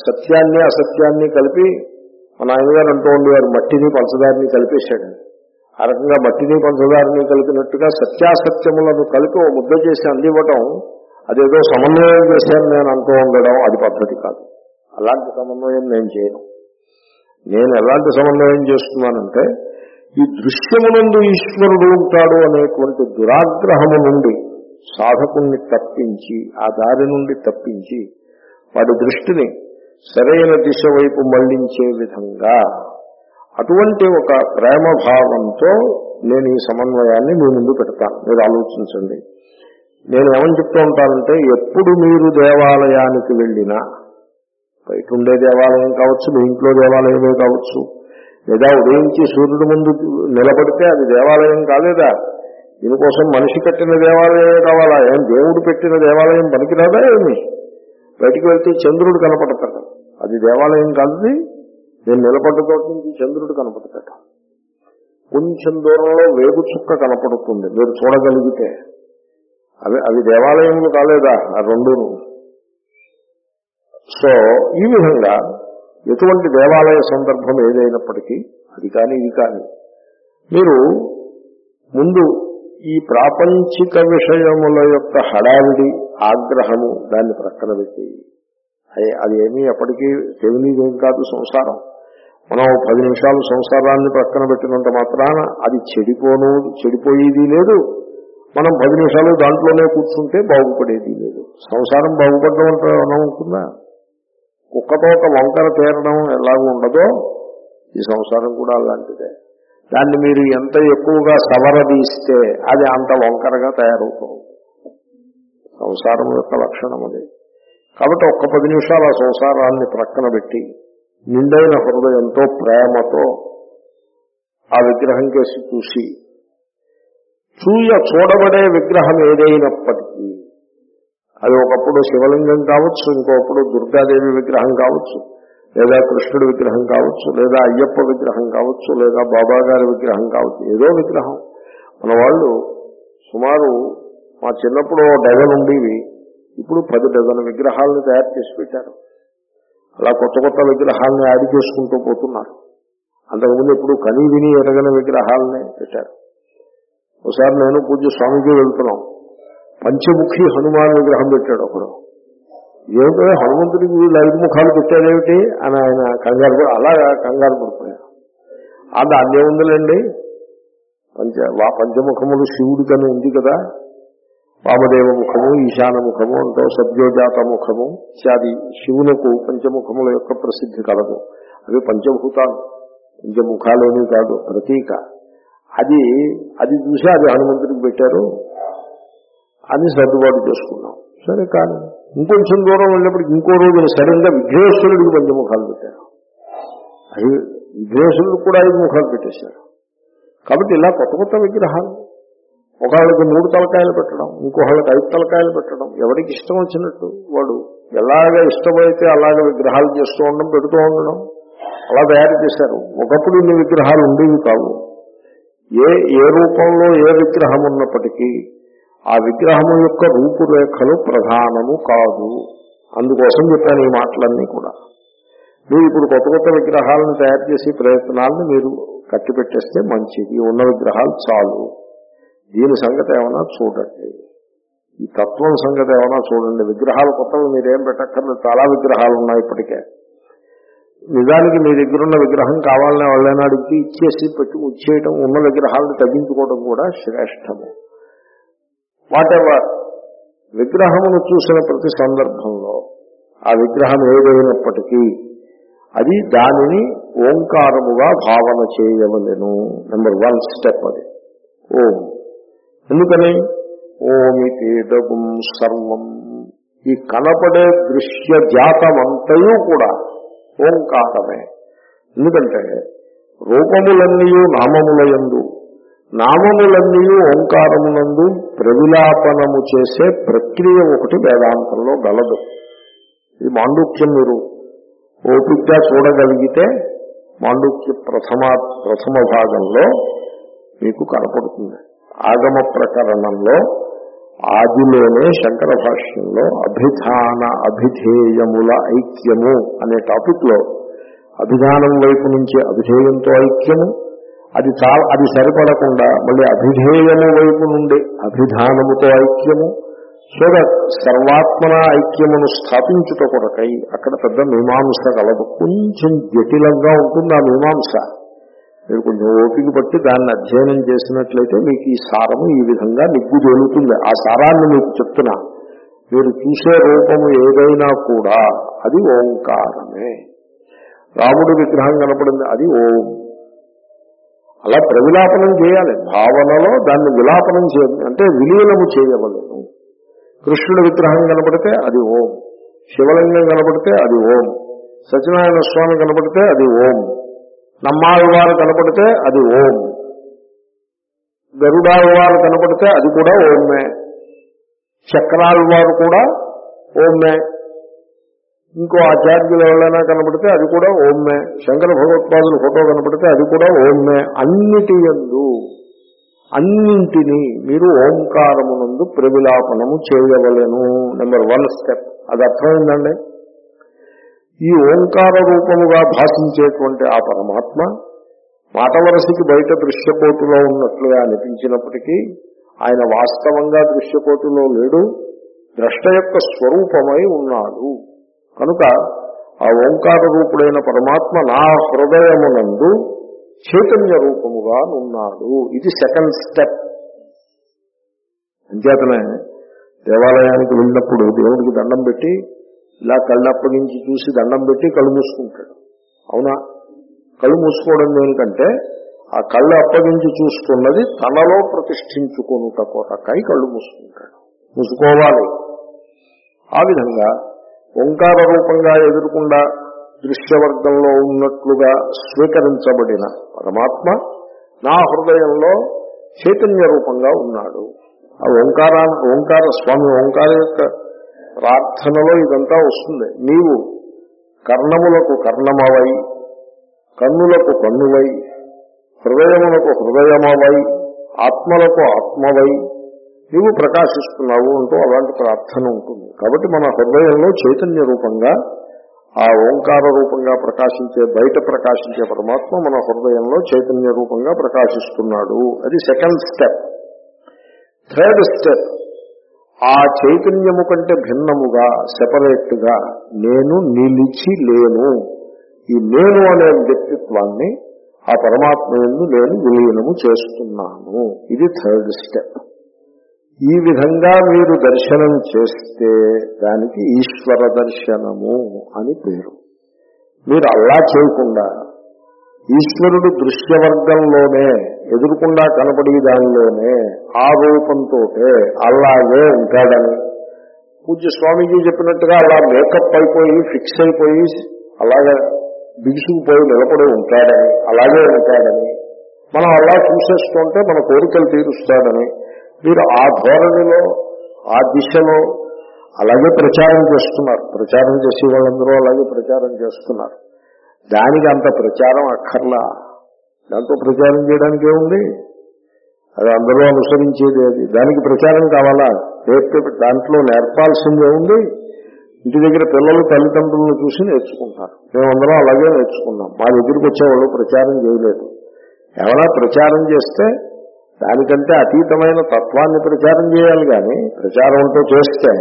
సత్యాన్ని అసత్యాన్ని కలిపి మన ఆయనగారు అంటూ ఉండేవారు, మట్టిని పంచదారిని కలిపేశాడు. ఆ రకంగా మట్టిని పంచదారని కలిపినట్టుగా సత్యాసత్యములను కలిపి ఓ ముద్ద చేసి అందివ్వటం, అదేదో సమన్వయం చేశాను నేను అంటూ ఉండడం, అది పద్ధతి కాదు. అలాంటి సమన్వయం నేను చేయను. నేను ఎలాంటి సమన్వయం చేస్తున్నానంటే, ఈ దృశ్యమునందు ఈశ్వరుడు ఉంటాడు అనేటువంటి దురాగ్రహము నుండి సాధకుణ్ణి తప్పించి, ఆ దారి నుండి తప్పించి, వాడి దృష్టిని సరైన దిశ వైపు మళ్లించే విధంగా అటువంటి ఒక ప్రేమ భావంతో నేను ఈ సమన్వయాన్ని మీ ముందు పెడతాను. మీరు ఆలోచించండి. నేను ఏమని చెప్తూ ఉంటానంటే, ఎప్పుడు మీరు దేవాలయానికి వెళ్ళినా, బయట ఉండే దేవాలయం కావచ్చు, మీ ఇంట్లో దేవాలయమే కావచ్చు, లేదా ఉదయించి సూర్యుడు ముందు నిలబడితే అది దేవాలయం కాలేదా? దీనికోసం మనిషి కట్టిన దేవాలయం కావాలా? ఏం దేవుడు పెట్టిన దేవాలయం పనికిరాదా ఏమి? బయటికి వెళ్తే చంద్రుడు కనపడతాడు, అది దేవాలయం కాదు. నేను నిలబడ్డ చోట నుంచి చంద్రుడు కనపడతాడు. కొంచెం దూరంలో వేగు చుక్క కనపడుతుంది, మీరు చూడగలిగితే. అవి అవి దేవాలయములు కాలేదా ఆ రెండును? సో ఈ విధంగా ఎటువంటి దేవాలయ సందర్భం ఏదైనప్పటికీ, అది కానీ ఇది కానీ, మీరు ముందు ఈ ప్రాపంచిక విషయముల యొక్క హడావిడి ఆగ్రహము దాన్ని ప్రక్కన పెట్టి, అది ఏమీ ఎప్పటికీ తెలియదేం కాదు సంసారం. మనం పది నిమిషాలు సంసారాన్ని ప్రక్కన పెట్టినంత మాత్రాన అది చెడిపోను చెడిపోయేది లేదు. మనం పది నిమిషాలు దాంట్లోనే కూర్చుంటే బాగుపడేది లేదు. సంసారం బాగుపడడం అంటే ఏమైనా ఉంటుందా? కుక్కతో ఒక వంకర తీరడం ఎలాగూ ఉండదో ఈ సంసారం కూడా అలాంటిదే. దాన్ని మీరు ఎంత ఎక్కువగా సవరదీస్తే అది అంత వంకరగా తయారవుతుంది. సంసారం యొక్క లక్షణం అది. కాబట్టి ఒక్క పది నిమిషాలు ఆ సంసారాన్ని ప్రక్కన పెట్టి నిండైన హృదయంతో ప్రేమతో ఆ విగ్రహం కేసి చూసి, చూయ చూడబడే విగ్రహం ఏదైనప్పటికీ, అది ఒకప్పుడు శివలింగం కావచ్చు, ఇంకొకప్పుడు దుర్గాదేవి విగ్రహం కావచ్చు, లేదా కృష్ణుడి విగ్రహం కావచ్చు, లేదా అయ్యప్ప విగ్రహం కావచ్చు, లేదా బాబాగారి విగ్రహం కావచ్చు, ఏదో విగ్రహం. మన వాళ్ళు సుమారు మా చిన్నప్పుడు డజన్ ఉండేవి, ఇప్పుడు పది డజన్ విగ్రహాలను తయారు చేసి పెట్టారు. అలా కొత్త కొత్త విగ్రహాలని యాడ్ చేసుకుంటూ పోతున్నారు. అంతకుముందు ఇప్పుడు కనీ విని ఎరగని విగ్రహాలని పెట్టారు. ఒకసారి నేను పూజ్య స్వామికి వెళ్తున్నాం, పంచముఖి హనుమాన్ విగ్రహం పెట్టాడు ఒకడు. ఏమిటో హనుమంతుడికి వీళ్ళు ఐదు ముఖాలు పెట్టారేమిటి అని ఆయన కంగారు పడి అలాగా కంగారు పడిపోయారు. అది అన్నీ ఉందిలేండి, పంచ పంచముఖములు శివుడికని ఉంది కదా, వామదేవ ముఖము, ఈశాన ముఖము అంటూ సద్యోజాత ముఖము ఇత్యాది శివునకు పంచముఖముల యొక్క ప్రసిద్ధి కలదు. అవి పంచభూతాలు, పంచముఖాలేమీ కాదు, ప్రతీక. అది అది చూసి అది హనుమంతుడికి పెట్టారు అని సర్దుబాటు చేసుకున్నాం. సరే, కానీ ఇంకొంచెం దూరం వెళ్ళినప్పటికి ఇంకో రోజు సడన్గా విఘ్నేశ్వరుడికి పంచముఖాలు పెట్టారు. అవి విఘ్నేశ్వరుడు కూడా ఐదు ముఖాలు పెట్టేశారు. కాబట్టి ఇలా కొత్త కొత్త విగ్రహాలు, ఒకళ్ళకి మూడు తలకాయలు పెట్టడం, ఇంకొకళ్ళకి ఐదు తలకాయలు పెట్టడం, ఎవరికి ఇష్టం వచ్చినట్టు వాడు ఎలాగ ఇష్టమైతే అలాగ విగ్రహాలు చేస్తూ ఉండడం, పెడుతూ ఉండడం, అలా తయారు చేశారు. ఒకప్పుడు ఇన్ని విగ్రహాలు ఉండేవి కావు. ఏ ఏ రూపంలో ఏ విగ్రహం ఉన్నప్పటికీ ఆ విగ్రహము యొక్క రూపురేఖలు ప్రధానము కాదు. అందుకోసం చెప్పాను ఈ మాటలన్నీ కూడా. మీరు ఇప్పుడు కొత్త కొత్త విగ్రహాలను తయారు చేసే ప్రయత్నాలను మీరు కట్టిపెట్టేస్తే మంచిది. ఉన్న విగ్రహాలు చాలు. దీని సంగతి ఏమైనా చూడండి, ఈ తత్వం సంగతి ఏమైనా చూడండి. విగ్రహాలు కొత్తవి మీరేం పెట్టక్కర్లేదు, చాలా విగ్రహాలు ఉన్నాయి ఇప్పటికే. నిజానికి మీ దగ్గరున్న విగ్రహం కావాలనే వాళ్ళైనా అడిగి ఇచ్చేసి పెట్టి ఇచ్చేయటం, ఉన్న విగ్రహాలను తగ్గించుకోవడం కూడా శ్రేష్టము. వాటెవర్ విగ్రహమును చూసిన ప్రతి సందర్భంలో ఆ విగ్రహం ఏదైనప్పటికీ అది దానిని ఓంకారముగా భావన చేయవలెను. నెంబర్ వన్ స్టెప్ అది ఓం. ఎందుకని? ఓమితేదం సర్వం, ఈ కనపడే దృశ్య జాతమంతయు కూడా ఓంకారమే. ఎందుకంటే రూపములన్నీ నామములయందు, నామములన్నీ ఓంకారమునందు ప్రవిలాపనము చేసే ప్రక్రియ ఒకటి వేదాంతంలో గలదు. ఇది మాండూక్యం మీరు ఓపికగా చూడగలిగితే మాండూక్య ప్రథమ ప్రథమ భాగంలో మీకు కనపడుతుంది. ఆగమ ప్రకరణంలో ఆదిలోనే శంకర భాష్యంలో అభిధాన అభిధేయముల ఐక్యము అనే టాపిక్ లో అభిధానం వైపు నుంచి అభిధేయంతో ఐక్యము, అది చాలా అది సరిపడకుండా మళ్ళీ అభిధేయము వైపు నుండి అభిధానముతో ఐక్యము, సో దట్ సర్వాత్మన ఐక్యమును స్థాపించుట కొరకై అక్కడ పెద్ద మీమాంస కలదు. కొంచెం జటిలంగా ఉంటుంది ఆ మీమాంస. మీరు కొంచెం ఓపిక పట్టి దాన్ని అధ్యయనం చేసినట్లయితే మీకు ఈ సారము ఈ విధంగా నిగ్గు తేలుతుంది. ఆ సారాన్ని మీకు చెప్తున్నా. మీరు చూసే రూపము ఏదైనా కూడా అది ఓంకారమే. రాముడి విగ్రహం కనపడింది, అది ఓం. అలా ప్రవిలాపనం చేయాలి. భావనలో దాన్ని విలాపనం చేయాలి, అంటే విలీనము చేయవలెను. కృష్ణుడి విగ్రహం కనపడితే అది ఓం, శివలింగం కనపడితే అది ఓం, సత్యనారాయణ స్వామి కనపడితే అది ఓం, నమ్మాళ్ళవారు కనపడితే అది ఓం, గరుడాళ్ళవారు కనపడితే అది కూడా ఓమే, చక్రాళ్ళవారు కూడా ఓమే, ఇంకో ఆచార్యులు ఎవరైనా కనపడితే అది కూడా ఓమే, శంకర భగవత్పాదుల ఫోటో కనపడితే అది కూడా ఓమే. అన్నిటి యందు అన్నింటినీ మీరు ఓంకారమునందు ప్రవిలాపనము చేయవలెను. Number one step. అది అర్థమైందండి. ఈ ఓంకార రూపముగా భాషించేటువంటి ఆ పరమాత్మ మాట వరసకి బయట దృశ్యకోటిలో ఉన్నట్లుగా అనిపించినప్పటికీ ఆయన వాస్తవంగా దృశ్యకోటిలో లేడు, ద్రష్ట యొక్క స్వరూపమై ఉన్నాడు. కనుక ఆ ఓంకార రూపుడైన పరమాత్మ నా హృదయమునందు చైతన్య రూపముగా ఉన్నాడు. ఇది సెకండ్ స్టెప్. అంచేతనే దేవాలయానికి వెళ్ళినప్పుడు దేవుడికి దండం పెట్టి ఇలా కళ్ళు అప్పగించి చూసి దండం పెట్టి కళ్ళు మూసుకుంటాడు. అవునా? కళ్ళు మూసుకోవడం దేనికంటే ఆ కళ్ళు అప్పగించి చూసుకున్నది తనలో ప్రతిష్ఠించుకొనుట కొరకై కళ్ళు మూసుకుంటాడు. మూసుకోవాలి. ఆ విధంగా ఓంకార రూపంగా ఎదురుకుండా దృశ్యవర్గంలో ఉన్నట్లుగా స్వీకరించబడిన పరమాత్మ నా హృదయంలో చైతన్య రూపంగా ఉన్నాడు. ఆ ఓంకార ఓంకార స్వామి ఓంకార యొక్క ప్రార్థనలో ఇదంతా వస్తుంది. నీవు కర్ణములకు కర్ణమవై, కన్నులకు కన్నువై, హృదయములకు హృదయమవై, ఆత్మలకు ఆత్మవై నీవు ప్రకాశిస్తున్నావు అంటూ అలాంటి ప్రార్థన ఉంటుంది. కాబట్టి మన హృదయంలో చైతన్య రూపంగా ఆ ఓంకార రూపంగా ప్రకాశించే బయట ప్రకాశించే పరమాత్మ మన హృదయంలో చైతన్య రూపంగా ప్రకాశిస్తున్నాడు. అది సెకండ్ స్టెప్. థర్డ్ స్టెప్, ఆ చైతన్యము కంటే భిన్నముగా సెపరేట్ గా నేను నిలిచి లేను. ఈ నేను అనే వ్యక్తిత్వాన్ని ఆ పరమాత్మ యందు నేను విలీనము చేస్తున్నాను. ఇది థర్డ్ స్టెప్. ఈ విధంగా మీరు దర్శనం చేస్తే దానికి ఈశ్వర దర్శనము అని పేరు. మీరు అలా చేయకుండా ఈశ్వరుడు దృశ్యవర్గంలోనే ఎదురుకుండా కనపడే దానిలోనే ఆ రూపంతో అలాగే ఉంటాడని పూజ్య స్వామీజీ చెప్పినట్టుగా అలా మేకప్ అయిపోయి ఫిక్స్ అయిపోయి అలాగే బిగుసుకుపోయి నిలబడి ఉంటాడని, అలాగే ఉంటాడని, మనం అలా చూసేస్తుంటే మన కోరికలు తీరుస్తాడని మీరు ఆ ధోరణిలో ఆ దిశలో అలాగే ప్రచారం చేస్తున్నారు. ప్రచారం చేసే వాళ్ళందరూ అలాగే ప్రచారం చేస్తున్నారు. దానికి అంత ప్రచారం అక్కర్లా. దాంతో ప్రచారం చేయడానికి ఏముంది? అది అందరూ అనుసరించేది. అది దానికి ప్రచారం కావాలా? రేపు దాంట్లో నేర్పాల్సిందే ఉంది. ఇంటి దగ్గర పిల్లలు తల్లిదండ్రులను చూసి నేర్చుకుంటారు. మేమందరం అలాగే నేర్చుకున్నాం. మా దగ్గరికి వచ్చేవాళ్ళు ప్రచారం చేయలేదు. ఏమైనా ప్రచారం చేస్తే దానికంటే అతీతమైన తత్వాన్ని ప్రచారం చేయాలి. కానీ ప్రచారం అంటూ చేస్తే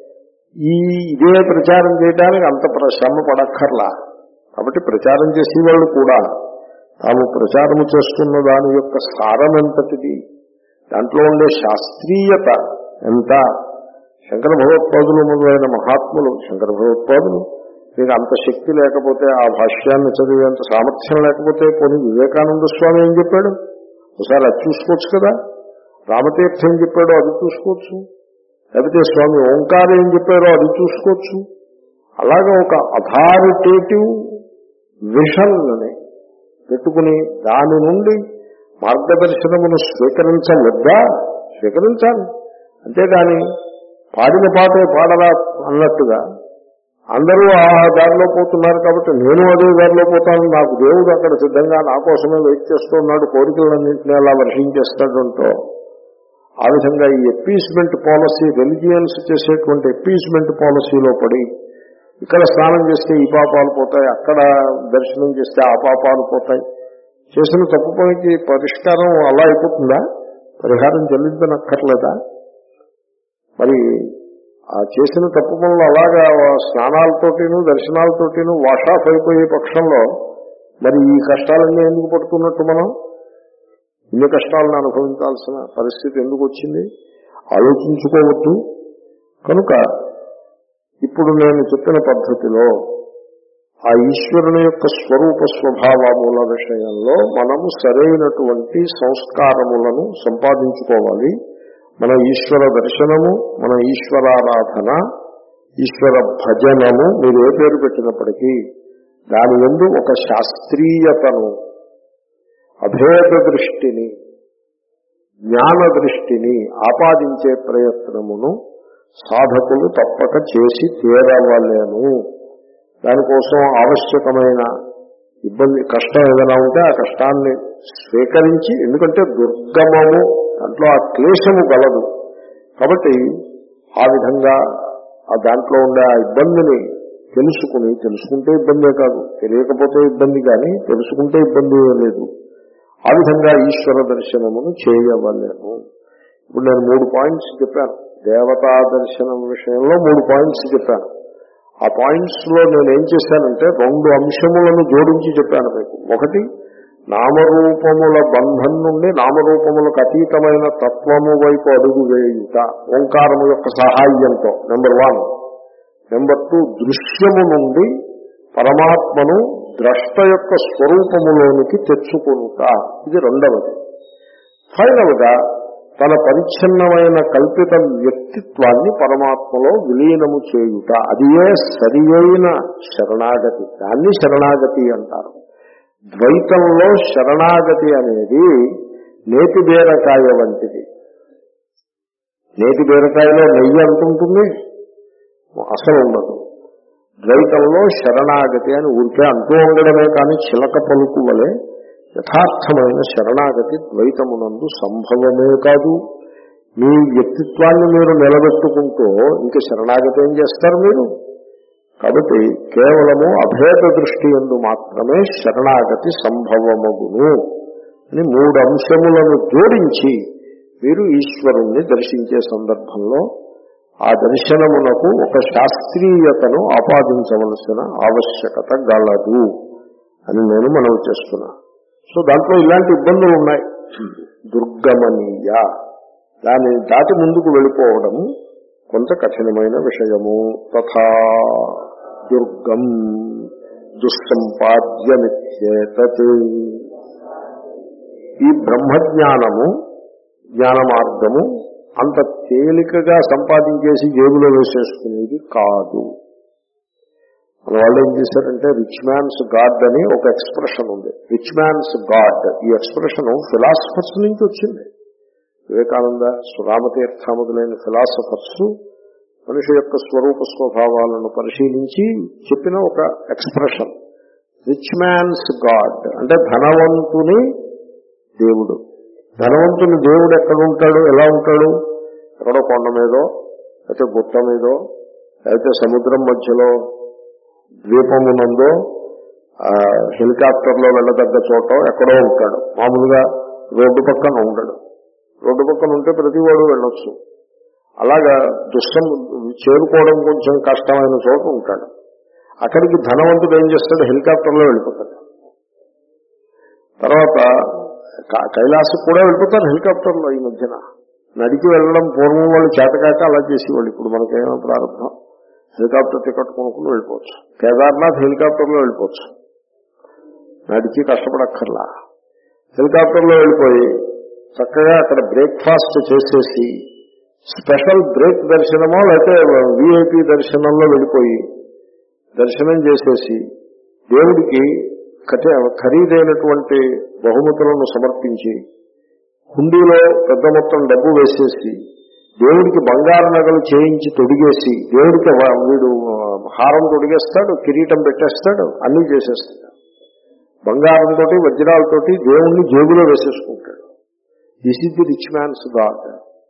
ఈ ఇదే ప్రచారం చేయడానికి అంత శ్రమ పడక్కర్లా. కాబట్టి ప్రచారం చేసేవాళ్ళు కూడా తాము ప్రచారము చేస్తున్న దాని యొక్క సారం ఎంతటిది, దాంట్లో ఉండే శాస్త్రీయత ఎంత. శంకర భగవత్పాదులు మొదలైన మహాత్ములు, శంకర భగవత్పాదులు మీకు అంత శక్తి లేకపోతే, ఆ భాష్యాన్ని చదివేంత సామర్థ్యం లేకపోతే, పోనీ వివేకానంద స్వామి ఏం చెప్పాడు ఒకసారి అది చూసుకోవచ్చు కదా. రామతీర్థం ఏం చెప్పాడో అది చూసుకోవచ్చు. లేకపోతే స్వామి ఓంకారం ఏం చెప్పారో అది చూసుకోవచ్చు. అలాగే ఒక అథారిటేటివ్ విషన్ అని పెట్టుకుని దాని నుండి మార్గదర్శనమును స్వీకరించవద్దా? స్వీకరించాలి. అంతేగాని పాడిన పాటే పాడరా అన్నట్టుగా అందరూ ఆ దారిలో పోతున్నారు కాబట్టి నేను అదే దారిలో పోతాను, నాకు దేవుడు అక్కడ సిద్ధంగా నా కోసమే వెయిట్ చేస్తున్నాడు, కోరికలన్నింటినీ అలా వర్షించేస్తాడంటో ఆ విధంగా ఈ ఎప్పీస్మెంట్ పాలసీ, రిలిజియన్స్ చేసేటువంటి ఎప్పీస్మెంట్ పాలసీలో పడి ఇక్కడ స్నానం చేస్తే ఈ పాపాలు పోతాయి, అక్కడ దర్శనం చేస్తే ఆ పాపాలు పోతాయి, చేసిన తప్పు పనికి పరిష్కారం అలా అయిపోతుందా? పరిహారం చెల్లించనక్కర్లేదా? మరి ఆ చేసిన తప్పు పనులు అలాగా స్నానాలతోటిను దర్శనాలతోటిను వాష్ ఆఫ్ అయిపోయే పక్షంలో మరి ఈ కష్టాలన్నీ ఎందుకు పడుతున్నట్టు మనం? ఇన్ని కష్టాలను అనుభవించాల్సిన పరిస్థితి ఎందుకు వచ్చింది? ఆలోచించుకోవద్దు. కనుక ఇప్పుడు నేను చెప్పిన పద్ధతిలో ఆ ఈశ్వరుని యొక్క స్వరూప స్వభావముల విషయంలో మనము సరైనటువంటి సంస్కారములను సంపాదించుకోవాలి. మన ఈశ్వర దర్శనము, మన ఈశ్వరారాధన, ఈశ్వర భజనము మీరు ఏ పేరు పెట్టినప్పటికీ దాని యందు ఒక శాస్త్రీయతను, అభేద దృష్టిని, జ్ఞాన దృష్టిని ఆపాదించే ప్రయత్నమును సాధకులు తప్పక చేసి తీరవలేను. దానికోసం ఆవశ్యకమైన ఇబ్బంది కష్టం ఏదైనా ఉంటే ఆ కష్టాన్ని స్వీకరించి, ఎందుకంటే దుర్గమము దాంట్లో ఆ క్లేశము గలదు కాబట్టి ఆ విధంగా ఆ దాంట్లో ఉండే ఆ ఇబ్బందిని తెలుసుకుని, తెలుసుకుంటే ఇబ్బందే కాదు, తెలియకపోతే ఇబ్బంది, కానీ తెలుసుకుంటే ఇబ్బంది లేదు. ఆ విధంగా ఈశ్వర దర్శనమును చేయవలేను. ఇప్పుడు నేను మూడు పాయింట్స్ చెప్పాను. దేవతా దర్శనం విషయంలో మూడు పాయింట్స్ చెప్పాను. ఆ పాయింట్స్ లో నేను ఏం చేశానంటే రెండు అంశములను జోడించి చెప్పాను మీకు. ఒకటి, నామరూపముల బంధం నుండి నామరూపములకు అతీతమైన తత్వము వైపు అడుగు వేయుట ఓంకారము యొక్క సహాయంతో, నెంబర్ వన్. నెంబర్ టూ, దృశ్యము నుండి పరమాత్మను ద్రష్ట యొక్క స్వరూపములోనికి తెచ్చుకొనుట, ఇది రెండవది. ఫైనల్ గా తన పరిచ్ఛిన్నమైన కల్పిత వ్యక్తిత్వాన్ని పరమాత్మలో విలీనము చేయుట, అదియే సరి అయిన శరణాగతి. దాన్ని శరణాగతి అంటారు. ద్వైతంలో శరణాగతి అనేది నేతి బీరకాయ వంటిది. నేతి బీరకాయలో నెయ్యి అంటుంటుంది, అసలు ఉండదు. ద్వైతంలో శరణాగతి అని ఊరికే అంటూ ఉండడమే కానీ చిలక పలుకు వలె యథార్థమైన శరణాగతి ద్వైతమునందు సంభవమే కాదు. మీ వ్యక్తిత్వాన్ని మీరు నిలబెట్టుకుంటూ ఇంక శరణాగతి ఏం చేస్తారు మీరు? కాబట్టి కేవలము అభేద దృష్టి యందు మాత్రమే శరణాగతి సంభవమగును అని మూడు అంశములను జోడించి మీరు ఈశ్వరుణ్ణి దర్శించే సందర్భంలో ఆ దర్శనమునకు ఒక శాస్త్రీయతను ఆపాదించవలసిన ఆవశ్యకత గలదు అని నేను మనవి చేస్తున్నా. సో దాంట్లో ఇలాంటి ఇబ్బందులు ఉన్నాయి. దుర్గమనీయ, దాన్ని దాటి ముందుకు వెళ్ళిపోవడం కొంత కఠినమైన విషయము. తథా దుర్గం దుస్సంపాద్యమిత్యేతత్, ఈ బ్రహ్మజ్ఞానము జ్ఞాన మార్గము అంత తేలికగా సంపాదించేసి జేబులో వేసేసుకునేది కాదు. మన వాళ్ళు ఏం చేశారంటే రిచ్ మ్యాన్స్ గాడ్ అని ఒక ఎక్స్ప్రెషన్ ఉంది. రిచ్ మ్యాన్స్ గాడ్, ఈ ఎక్స్ప్రెషన్ ఫిలాసఫర్స్ నుంచి వచ్చింది. వివేకానంద, సురామతీర్థ మొదలైన ఫిలాసఫర్స్ మనిషి యొక్క స్వరూప స్వభావాలను పరిశీలించి చెప్పిన ఒక ఎక్స్ప్రెషన్. రిచ్ మ్యాన్స్ గాడ్ అంటే ధనవంతుని దేవుడు. ధనవంతుని దేవుడు ఎక్కడ ఉంటాడు, ఎలా ఉంటాడు? ఎక్కడో కొండ మీదో, అయితే గుట్ట మీదో, అయితే సముద్రం మధ్యలో ద్వీపమునందో, హెలికాప్టర్లో వెళ్ళదగ్గ చోట ఎక్కడో ఉంటాడు. మామూలుగా రోడ్డు పక్కన ఉండడు. రోడ్డు పక్కన ఉంటే ప్రతివాడు వెళ్ళొచ్చు. అలాగా దుష్టం చేరుకోవడం కొంచెం కష్టమైన చోట ఉంటాడు. అక్కడికి ధనవంతుడు ఏం చేస్తాడు? హెలికాప్టర్లో వెళ్ళిపోతాడు. తర్వాత కైలాసం కూడా వెళ్ళిపోతారు హెలికాప్టర్లో. ఈ మధ్యన నడికి వెళ్ళడం పూర్వం వాళ్ళు చేతకాక అలా చేసేవాళ్ళు. ఇప్పుడు మనకేమో ప్రారంభం, హెలికాప్టర్ టికెట్ కొనుక్కుని వెళ్ళిపోవచ్చు. కేదార్నాథ్ హెలికాప్టర్లో వెళ్ళిపోవచ్చు, నడిచి కష్టపడక్కర్లా. హెలికాప్టర్లో వెళ్ళిపోయి చక్కగా అక్కడ బ్రేక్ఫాస్ట్ చేసేసి స్పెషల్ బ్రేక్ దర్శనమో లేకపోతే వీఐపీ దర్శనంలో వెళ్ళిపోయి దర్శనం చేసేసి దేవుడికి ఖరీదైనటువంటి బహుమతులను సమర్పించి హుండీలో పెద్ద మొత్తం డబ్బు వేసేసి దేవుడికి బంగారు నగలు చేయించి తొడిగేసి దేవుడికి వీడు హారం తొడిగేస్తాడు, కిరీటం పెట్టేస్తాడు, అన్నీ చేసేస్తాడు. బంగారంతో వజ్రాలతోటి దేవుణ్ణి జేబులో వేసేసుకుంటాడు. This is the rich man's god.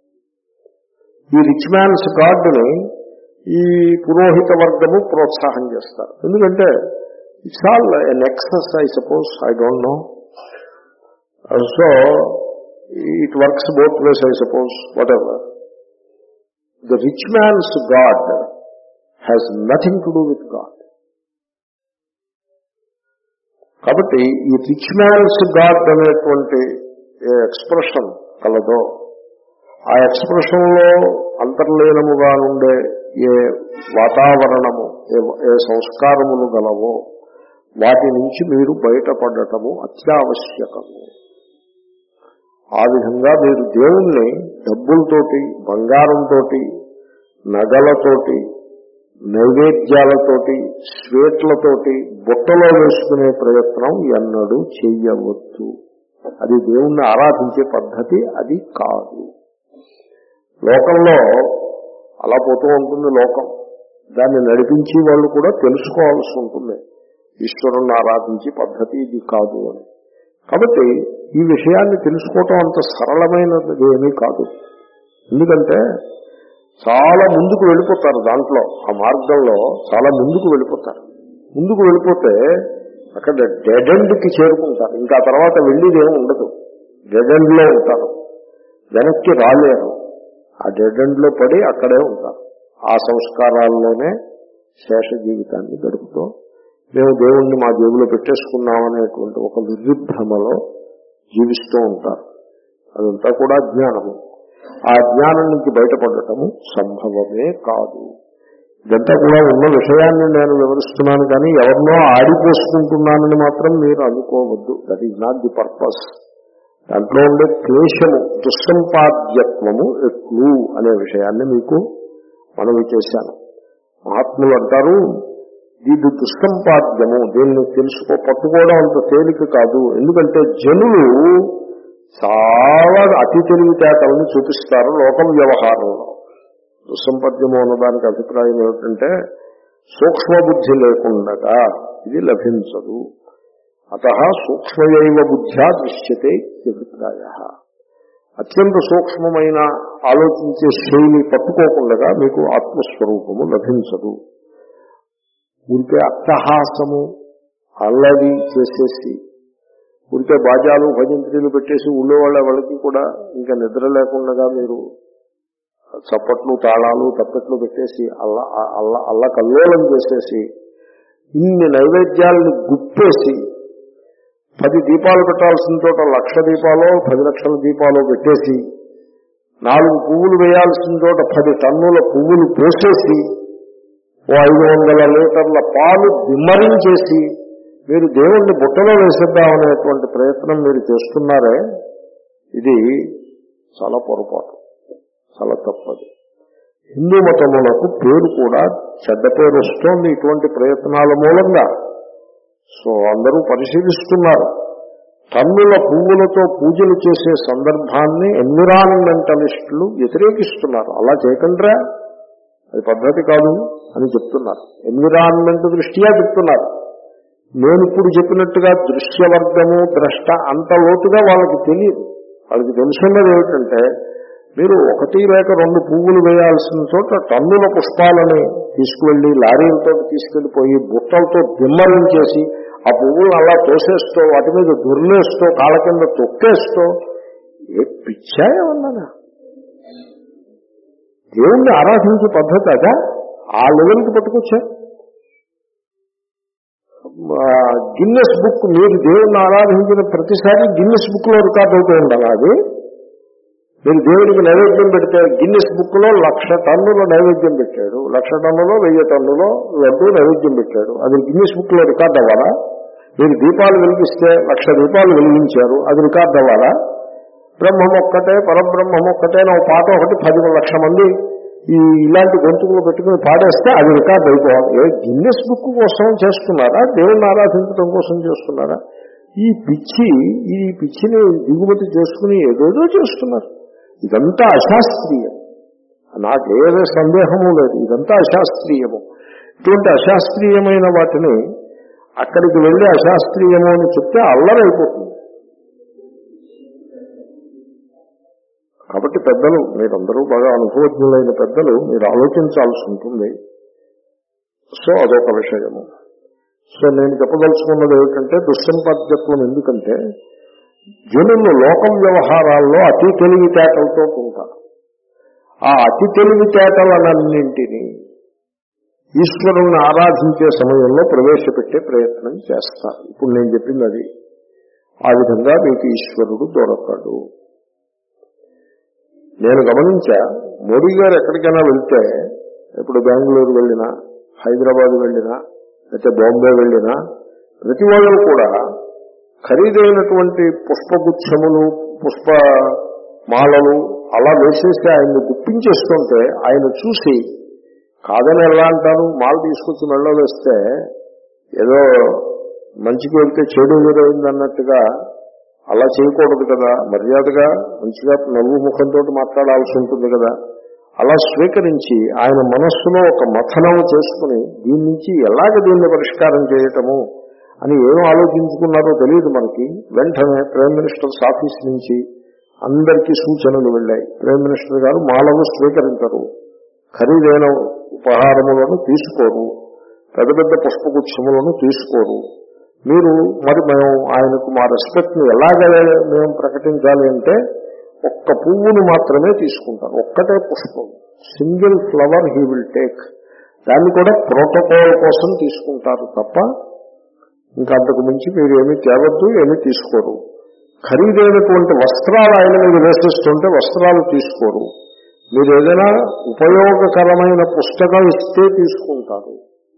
ఈ రిచ్ మ్యాన్స్ గాడ్ని ఈ పురోహిత వర్గము ప్రోత్సాహం చేస్తారు. ఎందుకంటే it's all an excess, I suppose, I don't know. So it works both ways I suppose whatever. The rich man's god has nothing to do with God. కాబట్టి ఈ రిచ్ మ్యాన్స్ గాడ్ అనేటువంటి ఏ expression కలదో ఆ expression లో అంతర్లీనముగా ఉండే ఏ వాతావరణము ఏ సంస్కారములు గలవో వాటి నుంచి మీరు బయటపడటము అత్యావశ్యకము. ఆ విధంగా మీరు దేవుణ్ణి డబ్బులతోటి, బంగారంతో, నగలతోటి, నైవేద్యాలతోటి, స్వీట్లతోటి బుట్టలో వేసుకునే ప్రయత్నం ఎన్నడూ చెయ్యవద్దు. అది దేవుణ్ణి ఆరాధించే పద్ధతి అది కాదు. లోకంలో అలా పోతూ ఉంటుంది లోకం. దాన్ని నడిపించి వాళ్ళు కూడా తెలుసుకోవాల్సి ఉంటుంది ఈశ్వరుణ్ణి ఆరాధించే పద్ధతి ఇది కాదు అని. కాబట్టి ఈ విషయాన్ని తెలుసుకోవటం అంత సరళమైనది ఏమీ కాదు. ఎందుకంటే చాలా ముందుకు వెళ్ళిపోతారు దాంట్లో, ఆ మార్గంలో చాలా ముందుకు వెళ్ళిపోతారు. ముందుకు వెళ్ళిపోతే అక్కడ డెడ్ ఎండ్కి చేరుకుంటారు. ఇంకా తర్వాత వెళ్ళేది ఏమి ఉండదు, డెడ్ ఎండ్లో ఉంటారు, వెనక్కి రాలేరు. ఆ డెడ్ ఎండ్లో పడి అక్కడే ఉంటారు. ఆ సంస్కారాల్లోనే శేష జీవితాన్ని గడుపుతూ మేము దేవుణ్ణి మా జేబులో పెట్టేసుకున్నామనేటువంటి ఒక విరుద్ధమలో జీవిస్తూ ఉంటారు. అదంతా కూడా అజ్ఞానము. ఆ అజ్ఞానం నుంచి బయటపడటము సంభవమే కాదు. ఇదంతా కూడా ఉన్న విషయాన్ని నేను వివరిస్తున్నాను కానీ ఎవరినో ఆడిపోసుకుంటున్నానని మాత్రం మీరు అనుకోవద్దు. That is not the purpose. దాంట్లో ఉండే క్లేశము, దుస్సంపాద్యత్వము ఎట్లు అనే విషయాన్ని మీకు మనవి చేశాను. మహాత్ములు అంటారు ఇది దుస్సంపాద్యము, దీన్ని తెలుసుకో పట్టుకోవడం అంత తేలిక కాదు. ఎందుకంటే జనులు చాలా అతి తెలివితేటలను చూపిస్తారు లోకం వ్యవహారంలో. దుస్సంపద్యము అన్నదానికి అభిప్రాయం ఏమిటంటే సూక్ష్మబుద్ధి లేకుండా ఇది లభించదు. అత సూక్ష్మయైవ బుద్ధ్యా దృశ్యతే అభిప్రాయ. అత్యంత సూక్ష్మమైన ఆలోచించే శైలి పట్టుకోకుండా మీకు ఆత్మస్వరూపము లభించదు. ఊరికే అట్టహాసము అల్లరి చేసేసి ఊరికే బాజాలు భజంత్రీలు పెట్టేసి ఊళ్ళో వాళ్ళ వాళ్ళకి కూడా ఇంకా నిద్ర లేకుండా మీరు చప్పట్లు తాళాలు తప్పట్లు పెట్టేసి అల్ల అల్ల అల్ల కల్లోలం చేసేసి ఇన్ని నైవేద్యాలను గుప్పేసి పది దీపాలు పెట్టాల్సిన చోట లక్ష దీపాలు పది లక్షల దీపాలు పెట్టేసి నాలుగు పువ్వులు వేయాల్సిన చోట పది టన్నుల పువ్వులు పోసేసి ఓ ఐదు వందల లీటర్ల పాలు దిమ్మరించేసి మీరు దేవుణ్ణి బుట్టలో వేసేద్దామనేటువంటి ప్రయత్నం మీరు చేస్తున్నారే, ఇది చాలా పొరపాటు, చాలా తప్పదు. హిందూ మతములకు పేరు కూడా చెడ్డ పేరు వస్తోంది ఇటువంటి ప్రయత్నాల మూలంగా. సో అందరూ పరిశీలిస్తున్నారు. టన్నుల పువ్వులతో పూజలు చేసే సందర్భాన్ని ఎన్విరాన్మెంటలిస్టులు వ్యతిరేకిస్తున్నారు. అలా చేయకండిరా, అది పద్ధతి కాదు అని చెప్తున్నారు. ఎన్విరాన్మెంట్ దృష్ట్యా చెప్తున్నారు. నేను ఇప్పుడు చెప్పినట్టుగా దృశ్యవర్గము ద్రష్ట అంత లోతుగా వాళ్ళకి తెలియదు. వాళ్ళకి తెలుసున్నది ఏమిటంటే మీరు ఒకటి లేక రెండు పువ్వులు వేయాల్సిన చోట టన్నుల పుష్పాలని తీసుకువెళ్ళి లారీలతో తీసుకెళ్లిపోయి బుట్టలతో దిమ్మరించేసి ఆ పువ్వులను అలా తోసేస్తూ వాటి మీద దుర్లేస్తూ కాళ్ళ కింద తొక్కేస్తూ ఏ పిచ్చాయమన్నానా? దేవుణ్ణి ఆరాధించే పద్ధతి అదా? ఆ లెవెల్కి పట్టుకొచ్చా. గిన్నెస్ బుక్, మీరు దేవుణ్ణి ఆరాధించిన ప్రతిసారి గిన్నెస్ బుక్ లో రికార్డ్ అవుతూ ఉండాలి. అది మీరు దేవుడికి నైవేద్యం పెడితే గిన్నెస్ బుక్ లో లక్ష టన్నుల నైవేద్యం పెట్టాడు, లక్ష టన్నులో వెయ్యి టన్నులో లడ్డు నైవేద్యం పెట్టాడు, అది గిన్నెస్ బుక్ లో రికార్డ్ అవ్వాలా? మీరు దీపాలు వెలిగిస్తే లక్ష దీపాలు వెలిగించారు, అది రికార్డ్ అవ్వాలా? బ్రహ్మం ఒక్కటే పరబ్రహ్మం ఒక్కటే నా పాట ఒకటి పది లక్షల మంది ఈ ఇలాంటి గొంతుకులు పెట్టుకుని పాడేస్తే అది రికార్డ్ అయిపోవాలి. ఏ గిన్నెస్ బుక్ కోసం చేస్తున్నారా? దేవుణ్ణి ఆరాధించడం కోసం చేస్తున్నారా? ఈ పిచ్చి ఈ పిచ్చిని దిగుమతి చేసుకుని ఏదేదో చేస్తున్నారు. ఇదంతా అశాస్త్రీయం, నాకేదో సందేహము లేదు. ఇదంతా అశాస్త్రీయము. ఇటువంటి అశాస్త్రీయమైన వాటిని అక్కడికి వెళ్ళి అశాస్త్రీయము అని చెప్తే అల్లరైపోతుంది. కాబట్టి పెద్దలు, మీరందరూ బాగా అనుభవజ్ఞులైన పెద్దలు, మీరు ఆలోచించాల్సి ఉంటుంది. సో అదొక విషయము. సో నేను చెప్పదలుచుకున్నది ఏమిటంటే దుస్సంపాద్యత్వం. ఎందుకంటే జనులు లోక వ్యవహారాల్లో అతి తెలివితేటలతో ఉంటారు. ఆ అతి తెలివితేటలన్నింటినీ ఈశ్వరుణ్ణి ఆరాధించే సమయంలో ప్రవేశపెట్టే ప్రయత్నం చేస్తారు. ఇప్పుడు నేను చెప్పింది అది. ఆ విధంగా మీకు ఈశ్వరుడు దొరకడు. నేను గమనించా, మోడీ గారు ఎక్కడికైనా వెళ్తే, ఇప్పుడు బెంగళూరు వెళ్ళినా, హైదరాబాద్ వెళ్ళినా, అయితే బాంబే వెళ్ళినా, ప్రతి వాళ్ళు కూడా ఖరీదైనటువంటి పుష్పగుచ్చములు, పుష్ప మాలలు అలా వేసేసి ఆయన్ని గుప్పించేస్తుంటే ఆయన చూసి కాదని ఎలా అంటారు? మాల తీసుకొచ్చి మెళ్ళో వేస్తే ఏదో మంచికి వెళ్తే చెడు ఎదురైంది అన్నట్టుగా అలా చేయకూడదు కదా. మర్యాదగా మంచిగా నవ్వు ముఖంతో మాట్లాడాల్సి ఉంటుంది కదా. అలా స్వీకరించి ఆయన మనస్సులో ఒక మథనం చేసుకుని దీని నుంచి ఎలాగ దీన్ని పరిష్కారం చేయటము అని ఏం ఆలోచించుకున్నారో తెలియదు మనకి. వెంటనే ప్రైమ్ మినిస్టర్స్ ఆఫీస్ నుంచి అందరికీ సూచనలు వెళ్ళాయి. ప్రైమ్ మినిస్టర్ గారు మాలను స్వీకరించరు, ఖరీదైన ఉపహారములను తీసుకోరు, పెద్ద పెద్ద పుష్పగుచ్చములను తీసుకోరు. మీరు మరి మేము ఆయనకు మా రెస్పెక్ట్ ని ఎలాగ మేము ప్రకటించాలి అంటే ఒక్క పువ్వును మాత్రమే తీసుకుంటారు, ఒక్కటే పుష్పం, single flower he will take. దాన్ని కూడా ప్రోటోకాల్ కోసం తీసుకుంటారు తప్ప ఇంకా అంతకు మించి మీరు ఏమీ తేవద్దు, ఏమీ తీసుకోరు. ఖరీదైనటువంటి వస్త్రాలు ఆయన మీద వేసేస్తుంటే వస్త్రాలు తీసుకోరు. మీరు ఏదైనా ఉపయోగకరమైన పుస్తకం ఇస్తే తీసుకుంటారు.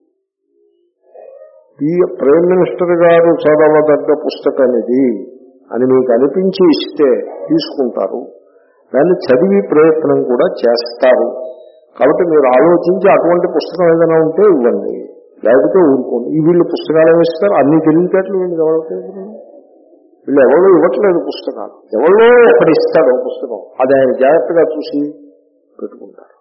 ఈ ప్రైమ్ మినిస్టర్ గారు చదవదగ్గ పుస్తకం ఇది అని మీకు అనిపించి ఇస్తే తీసుకుంటారు. దాన్ని చదివి ప్రయత్నం కూడా చేస్తారు. కాబట్టి మీరు ఆలోచించి అటువంటి పుస్తకం ఏదైనా ఉంటే ఇవ్వండి, లేకపోతే ఊరుకోండి. ఈ వీళ్ళు పుస్తకాలు ఏమి ఇస్తారు? అన్ని తెలివితేటలు వీళ్ళు ఎవరికి? వీళ్ళు ఎవరో ఇవ్వట్లేదు పుస్తకాలు, ఎవరో ఒకటి ఇస్తాడు ఒక పుస్తకం, అది ఆయన జాగ్రత్తగా చూసి పెట్టుకుంటారు.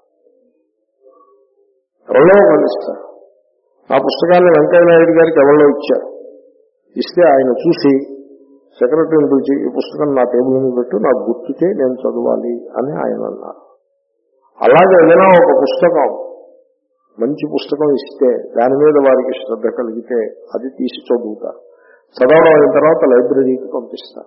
ఎవరో ఒకటి ఇస్తారు. ఆ పుస్తకాన్ని వెంకయ్య నాయుడు గారికి ఎవరో ఇచ్చారు. ఇస్తే ఆయన చూసి సెక్రటరీని పిలిచి ఈ పుస్తకం నా టేబుల్ మీద పెట్టు, నాకు గుర్తుకే నేను చదవాలి అని ఆయన అన్నారు. అలాగే ఏదైనా ఒక పుస్తకం మంచి పుస్తకం ఇస్తే దాని మీద వారికి శ్రద్ధ కలిగితే అది తీసి చదువుతారు. చదవడం అయిన తర్వాత లైబ్రరీకి పంపిస్తారు.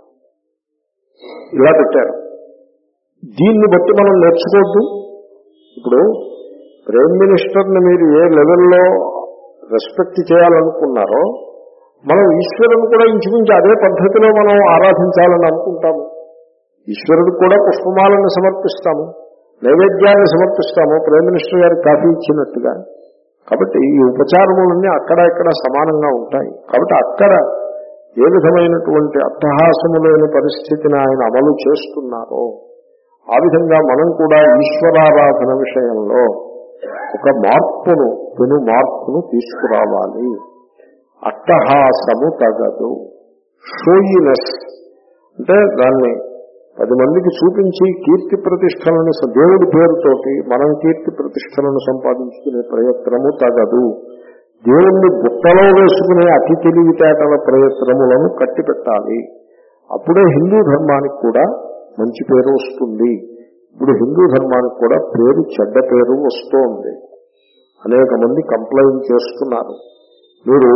ఇలా పెట్టారు. దీన్ని బట్టి మనం నేర్చుకోవద్దు. ఇప్పుడు ప్రైమ్ మినిస్టర్ని మీరు ఏ లెవెల్లో రెస్పెక్ట్ చేయాలనుకున్నారో మనం ఈశ్వరుని కూడా ఇంచుమించి అదే పద్ధతిలో మనం ఆరాధించాలని అనుకుంటాము. ఈశ్వరుడికి కూడా పుష్పమాలను సమర్పిస్తాము, నైవేద్యాన్ని సమర్పిస్తాము, ప్రైమ్ మినిస్టర్ గారికి కాఫీ ఇచ్చినట్టుగా. కాబట్టి ఈ ఉపచారములన్నీ అక్కడ ఇక్కడ సమానంగా ఉంటాయి. కాబట్టి అక్కడ ఏ విధమైనటువంటి అట్టహాసము లేని పరిస్థితిని ఆయన అమలు చేస్తున్నారో ఆ విధంగా మనం కూడా ఈశ్వరారాధన విషయంలో ఒక మార్పును పెను మార్పును తీసుకురావాలి. అట్టహాసము తగదు. షోయినెస్ అంటే దాన్ని పది మందికి చూపించి కీర్తి ప్రతిష్టలను, దేవుడి పేరుతోటి మనం కీర్తి ప్రతిష్టలను సంపాదించుకునే ప్రయత్నము తగదు. దేవుణ్ణి బుట్టలో వేసుకునే అతి తెలివితేటల ప్రయత్నములను కట్టిపెట్టాలి. అప్పుడే హిందూ ధర్మానికి కూడా మంచి పేరు వస్తుంది. ఇప్పుడు హిందూ ధర్మానికి కూడా పేరు చెడ్డ పేరు వస్తోంది. అనేక మంది కంప్లైంట్ చేస్తున్నారు. మీరు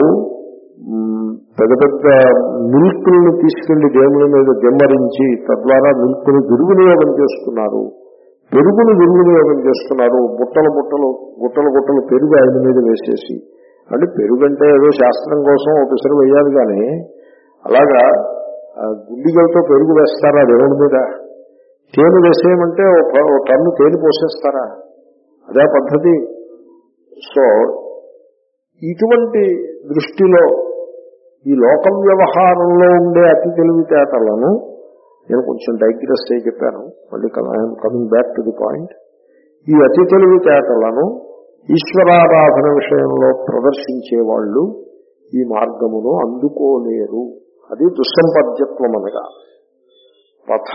పెద్ద పెద్ద మిల్క్లను తీసుకెళ్లి దేవుని మీద దెమ్మరించి తద్వారా మిల్క్ను దుర్వినియోగం చేస్తున్నారు, పెరుగును దుర్వినియోగం చేస్తున్నారు. బుట్టలు బుట్టలు గుట్టలు గుట్టలు పెరుగు ఆయన మీద వేసేసి, అంటే పెరుగంటే ఏదో శాస్త్రం కోసం ఒక పిసరు వేయాలి కానీ అలాగా గుడ్డిగలతో పెరుగు వేస్తారా దేవుడి మీద? తేనె వేసేయమంటే ఒక టన్ను తేనె పోసేస్తారా? అదే పద్ధతి. సో ఇటువంటి దృష్టిలో ఈ లోక వ్యవహారంలో ఉండే అతి తెలివితేటలను నేను కొంచెం డైగ్రెస్ అయి చెప్పాను. మళ్ళీ I'm coming back to the point. ఈ అతి తెలివితేటలను ఈశ్వరారాధన విషయంలో ప్రదర్శించే వాళ్ళు ఈ మార్గమును అందుకోలేరు. అది దుస్సంపద్యత్వం అనగా. పథ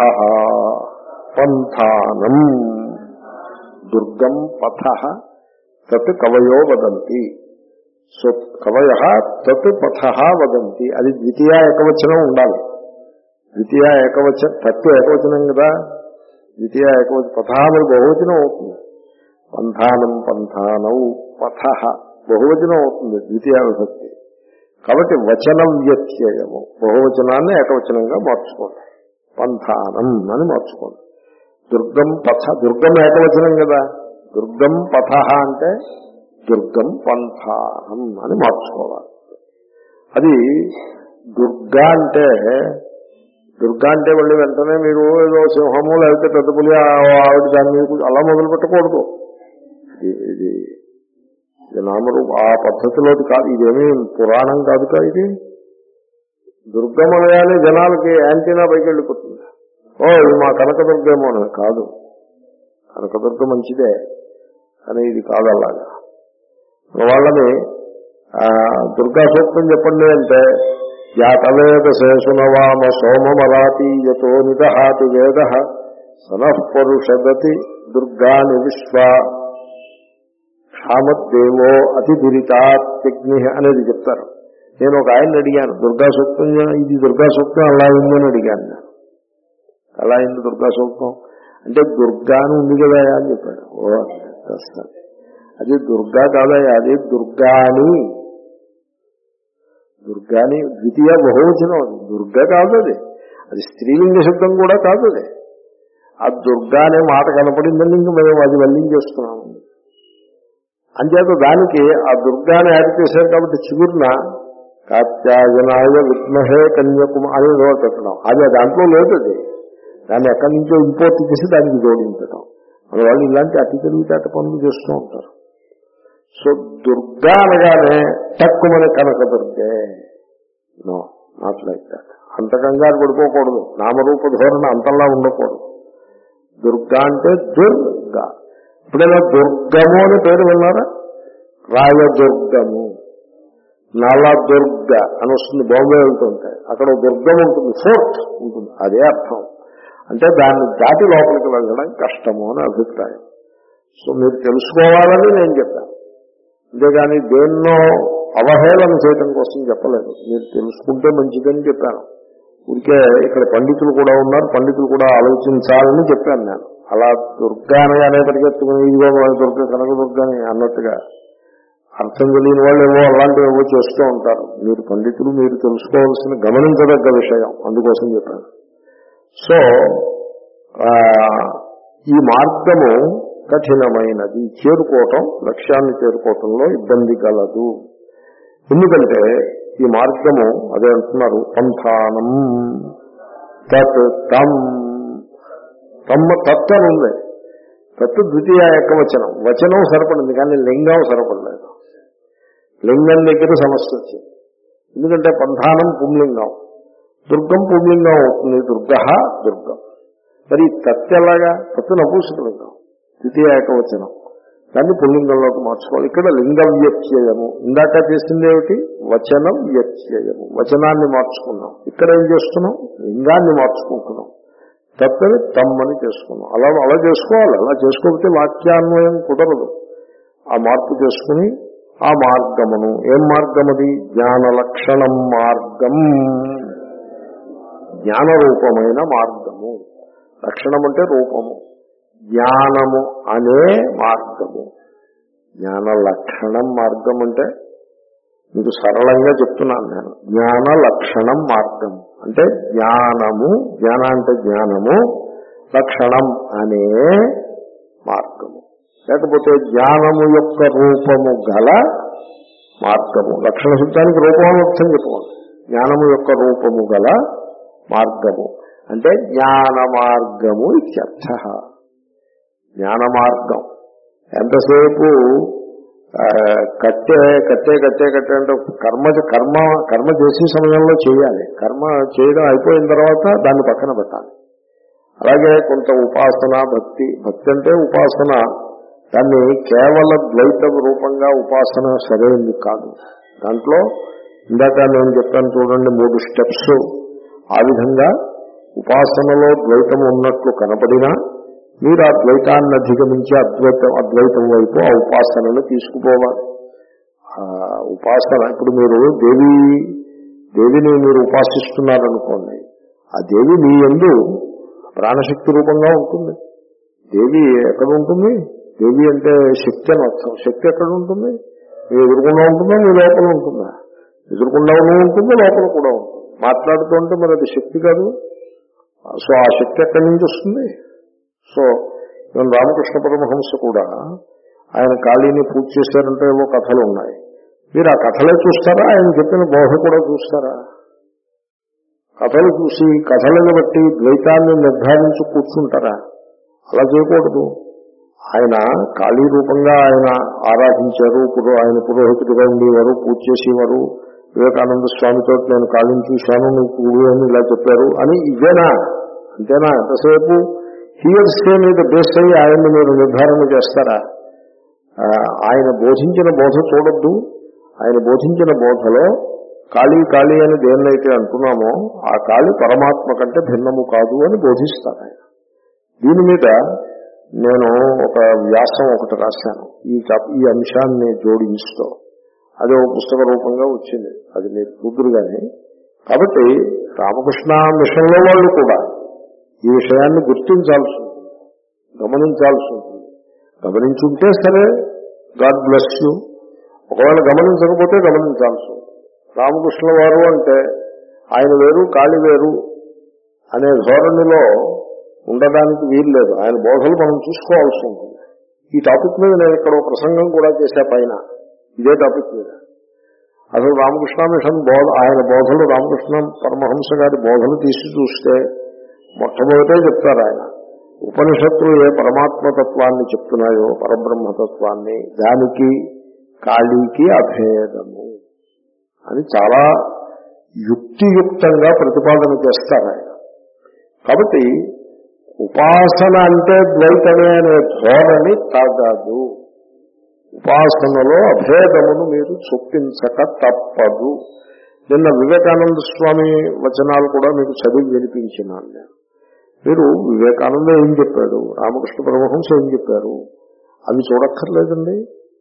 పంథానం దుర్గం పథ తత్ కవయో వదంతి. సో కవయ తత్ పథ వదంతి. అది ద్వితీయ ఏకవచనం ఉండాలి. ద్వితీయ ఏకవచనం, తత్వ ఏకవచనం కదా. ద్వితీయ ఏకవచనం పథ మరి బహువచనం అవుతుంది. పంథానం పంథానౌ పథ బహువచనం అవుతుంది ద్వితీయ విభక్తి. కాబట్టి వచనం వ్యత్యయము, బహువచనాన్ని ఏకవచనంగా మార్చుకోండి. పంథానం అని మార్చుకోండి. దుర్గం పథ, దుర్గం ఏకవచనం కదా, దుర్గం పథ అంటే దుర్గం పంథానం అని మార్చుకోవాలి. అది దుర్గా అంటే, దుర్గా అంటే మళ్ళీ వెంటనే మీరు ఏదో సింహము లేకపోతే పెద్ద పులి ఆవిడ దాని మీద అలా మొదలు పెట్టకూడదు. ఇది ఇది నామరూప ఆ పద్ధతిలోది కాదు, ఇదేమీ పురాణం కాదు కదా. ఇది దుర్గం అనగానే జనాలకి యాంటీనా పైకి వెళ్ళిపోతుంది. ఓ ఇది మా కనకదుర్గేమో అని కాదు, కనకదుర్గ మంచిదే కానీ ఇది కాదు. అలాగా వాళ్ళని దుర్గా సూక్తం చెప్పండి అంటే యాతవేద శేషునవామ సోమమరాతీయతో నిదహాతి వేద సనఃపరుషదతి దుర్గాని విశ్వ క్షామద్దేవో అతి దురితాత్యగ్ని అనేది చెప్తారు. నేను ఒక ఆయన అడిగాను, దుర్గా సూక్తం ఇది దుర్గా సూక్తం అలా ఉందని అడిగాను. నేను అలా అయింది దుర్గా సూక్తం అంటే దుర్గా అని ఉంది కదా అని చెప్పాడు. ఓ వస్తుంది, అది దుర్గా కాదయా, అది దుర్గాని. దుర్గాని ద్వితీయ బహువచనం, అది దుర్గ కాదు, అది అది స్త్రీలింగ శబ్దం కూడా కాదు. అది ఆ దుర్గా అనే మాట కనపడిందని ఇంక మేము అది వల్లించేస్తున్నాము. అంచేత దానికి ఆ దుర్గాని యాడ్ చేశారు కాబట్టి చిగురున కాత్యాయనాయ విద్మహే కన్యాకుమారి అని పెట్టడం, అది దాంట్లో లేదు. అది దాన్ని ఎక్కడి నుంచో ఇంపోర్ట్ చేసి దానికి జోడించడం. మన వాళ్ళు ఇలాంటి అతి తెలివితేట పనులు చేస్తూ ఉంటారు. సో దుర్గా అనగానే తక్కువనే కనక దుర్గే, నో నాట్ లైక్ దాట్. అంత కంగారు పడిపోకూడదు, నామరూప ధోరణ అంతలా ఉండకూడదు. దుర్గా అంటే దుర్గా. ఇప్పుడైనా దుర్గము అని పేరు విన్నారా? రాయదుర్గము, నలదుర్గ అని వస్తుంది, బాంబే వెళ్తుంటాయి, అక్కడ దుర్గం ఉంటుంది, ఫోర్ట్ ఉంటుంది, అదే అర్థం. అంటే దాన్ని దాటి లోపలికి వెళ్ళడం కష్టము అని అభిప్రాయం. సో మీరు తెలుసుకోవాలని నేను చెప్పాను, అంతేగాని దేన్నో అవహేళన చేయడం కోసం చెప్పలేదు. మీరు తెలుసుకుంటే మంచిదని చెప్పాను. ఇంకే ఇక్కడ పండితులు కూడా ఉన్నారు, పండితులు కూడా ఆలోచించాలని చెప్పాను నేను. అలా దుర్గా అనగానే పరిగెత్తుకుని ఇదిగో దుర్గ కనక దుర్గని అన్నట్టుగా అర్థం తెలియని వాళ్ళు ఏవో అలాంటివి ఏవో చేస్తూ ఉంటారు. మీరు పండితులు, మీరు తెలుసుకోవాల్సిన గమనించదగ్గ విషయం, అందుకోసం చెప్పాను. సో ఈ మార్గము కఠినమైనది, చేరుకోవటం, లక్ష్యాన్ని చేరుకోవటంలో ఇబ్బంది కలదు. ఎందుకంటే ఈ మార్గము అదే అంటున్నారు, పంథానం తత్ తం, తమ్మ తత్ అని ఉంది. తత్ ద్వితీయ ఏకవచనం, వచనం సరిపడింది కానీ లింగం సరిపడలేదు. లింగం దగ్గర సమస్య వచ్చింది. ఎందుకంటే పంథానం పుంలింగం, దుర్గం పుంలింగం అవుతుంది, దుర్గ దుర్గం. మరి తత్ ఎలాగా? తత్తు నపూంసకలింగం, ద్వితీయ ఏకవచనం, దాన్ని పుల్లింగంలోకి మార్చుకోవాలి. ఇక్కడ లింగ వ్యత్యయము, ఇందాక చేసింది ఏమిటి? వచనం వ్యత్యయము, వచనాన్ని మార్చుకున్నాం. ఇక్కడ ఏం చేస్తున్నాం? లింగాన్ని మార్చుకుంటున్నాం. తప్పని తమ్మని చేసుకున్నాం. అలా అలా చేసుకోవాలి. అలా చేసుకోకపోతే వాక్యాన్వయం కుదరదు. ఆ మార్పు చేసుకుని ఆ మార్గమును, ఏం మార్గం అది? జ్ఞాన లక్షణం మార్గం, జ్ఞానరూపమైన మార్గము. లక్షణం అంటే రూపము, జ్ఞానము అనే మార్గము. జ్ఞాన లక్షణం మార్గం అంటే మీకు సరళంగా చెప్తున్నాను నేను. జ్ఞాన లక్షణం మార్గం అంటే జ్ఞానము, జ్ఞాన అంటే జ్ఞానము, లక్షణం అనే మార్గము. లేకపోతే జ్ఞానము యొక్క రూపము గల మార్గము. లక్షణ శబ్దానికి రూపం అర్థం చెప్పుకోండి. జ్ఞానము యొక్క రూపము గల మార్గము అంటే జ్ఞాన మార్గము ఇత్యర్థ. జ్ఞాన మార్గం ఎంతసేపు కట్టే కట్టే కట్టే కట్టే అంటే కర్మ కర్మ కర్మ చేసే సమయంలో చేయాలి. కర్మ చేయడం అయిపోయిన తర్వాత దాన్ని పక్కన పెట్టాలి. అలాగే కొంత ఉపాసన, భక్తి. భక్తి అంటే ఉపాసన, దాన్ని కేవల ద్వైత రూపంగా ఉపాసన సరైనది కాదు. దాంట్లో ఇందాక నేను చెప్పాను చూడండి, మూడు స్టెప్స్. ఆ విధంగా ఉపాసనలో ద్వైతం ఉన్నట్లు కనపడినా మీరు ఆ ద్వైతాన్ని అధిగమించి అద్వైతం అద్వైతం వైపు ఆ ఉపాసనను తీసుకుపోవాలి. ఆ ఉపాసన, ఇప్పుడు మీరు దేవి దేవిని మీరు ఉపాసిస్తున్నారనుకోండి, ఆ దేవి మీ యందు ప్రాణశక్తి రూపంగా ఉంటుంది. దేవి ఎక్కడ ఉంటుంది? దేవి అంటే శక్తి అని అర్థం. శక్తి ఎక్కడ ఉంటుంది? మీ ఎదురుకుండా ఉంటుందా, మీ లోపల ఉంటుందా? ఎదురుకుండాను ఉంటుంది, లోపల కూడా ఉంటుంది. మాట్లాడుతుంటే మరి అది శక్తి కాదు. సో ఆ శక్తి ఎక్కడి నుంచి వస్తుంది? సో ఈవెన్ రామకృష్ణ పరమహంస కూడా ఆయన ఖాళీని పూజ చేశారంటే ఏవో కథలు ఉన్నాయి. మీరు ఆ కథలే చూస్తారా? ఆయన చెప్పిన బోధ కూడా చూస్తారా? కథలు చూసి కథలను బట్టి ద్వైతాన్ని నిర్ధారించి కూర్చుంటారా? అలా చేయకూడదు. ఆయన ఖాళీ రూపంగా ఆయన ఆరాధించారు. పురో ఆయన పురోహితుడిగా ఉండేవారు, పూజ చేసేవారు. వివేకానంద స్వామితో నేను ఖాళీని చూశాను, నువ్వు పూడు అని ఇలా చెప్పారు అని ఇవేనా? అంతేనా? ఎంతసేపు హియర్సే మీద బేస్ అయ్యి ఆయన్ని మీరు నిర్ధారణ చేస్తారా? ఆయన బోధించిన బోధ చూడొద్దు. ఆయన బోధించిన బోధలో ఖాళీ ఖాళీ అని దేన్నైతే అంటున్నామో ఆ ఖాళీ పరమాత్మ కంటే భిన్నము కాదు అని బోధిస్తారు ఆయన. దీని మీద నేను ఒక వ్యాసం ఒకటి రాశాను ఈ ఈ అంశాన్ని జోడిస్తూ. అది ఒక పుస్తక రూపంగా వచ్చింది. అది మీరు చూద్దరు కానీ. కాబట్టి రామకృష్ణ మిషన్లో వాళ్ళు కూడా ఈ విషయాన్ని గుర్తించాల్సి ఉంటుంది, గమనించాల్సి ఉంటుంది. గమనించుంటే సరే, గాడ్ బ్లెస్ యూ. ఒకవేళ గమనించకపోతే గమనించాల్సి ఉంటుంది. రామకృష్ణ వారు అంటే ఆయన వేరు, కాళీ వేరు అనే ధోరణిలో ఉండడానికి వీలు లేదు. ఆయన బోధలు మనం చూసుకోవాల్సి ఉంటుంది. ఈ టాపిక్ మీద నేను ఇక్కడ ప్రసంగం కూడా చేశా పైన, ఇదే టాపిక్ మీద. అసలు రామకృష్ణ మిషన్ బోధ, ఆయన బోధలు, రామకృష్ణ పరమహంస గారి బోధలు తీసి చూస్తే మొట్టమొదటే చెప్తారు ఆయన, ఉపనిషత్తులు ఏ పరమాత్మతత్వాన్ని చెప్తున్నాయో, పరబ్రహ్మతత్వాన్ని, దానికి ఖాళీకి అభేదము అని చాలా యుక్తియుక్తంగా ప్రతిపాదన చేస్తారు ఆయన. కాబట్టి ఉపాసన అంటే ద్వైతమే అనే ధోరణి కాదు. ఉపాసనలో అభేదమును మీరు చొప్పించక తప్పదు. నిన్న వివేకానంద స్వామి వచనాలు కూడా మీకు చదివి వినిపించినాను నేను. మీరు వివేకానంద ఏం చెప్పాడు, రామకృష్ణ పరమహంస ఏం చెప్పారు, అవి చూడక్కర్లేదండి.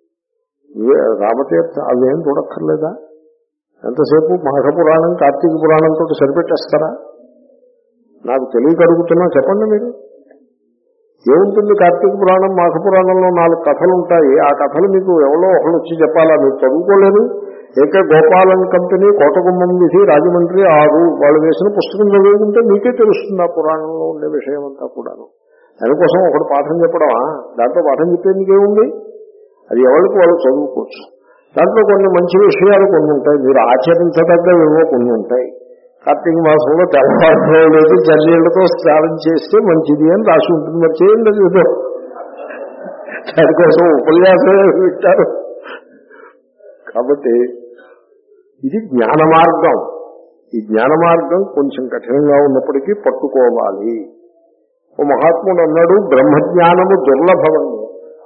రామతీర్థ అవేం చూడక్కర్లేదా? ఎంతసేపు మాఘ పురాణం, కార్తీక పురాణంతో సరిపెట్టేస్తారా? నాకు తెలియక అడుగుతున్నా, చెప్పండి మీరు. ఏముంటుంది కార్తీక పురాణం, మాఘ పురాణంలో నాలుగు కథలు ఉంటాయి. ఆ కథలు మీకు ఎవరో ఒకళ్ళు వచ్చి చెప్పాలా? మీరు చదువుకోలేదు. ఏకే గోపాలన్ కంపెనీ, కోటగుమ్మం విధి, రాజమండ్రి ఆరు వాళ్ళు వేసిన పుస్తకం చదువుకుంటే మీకే తెలుస్తుంది ఆ పురాణంలో ఉండే విషయం అంతా కూడాను. దానికోసం ఒకటి పాఠం చెప్పడమా? దాంట్లో పాఠం చెప్పేందుకు ఏముంది? అది ఎవరికి వాళ్ళు చదువుకోవచ్చు. దాంట్లో కొన్ని మంచి విషయాలు కొన్ని ఉంటాయి, మీరు ఆచరించదగ్గవేవో కొన్ని ఉంటాయి. కార్తీక మాసంలో తెల్లవారులో లేదు జల్లీళ్లతో స్నానం చేస్తే మంచిది అని రాసి ఉంటుంది. మరి చేయండి, అది ఏదో దానికోసం ఉపన్యాసమే పెట్టారు. కాబట్టి ఇది జ్ఞాన మార్గం. ఈ జ్ఞాన మార్గం కొంచెం కఠినంగా ఉన్నప్పటికీ పట్టుకోవాలి. ఓ మహాత్ముడు అన్నాడు, బ్రహ్మజ్ఞానము దుర్లభమండి.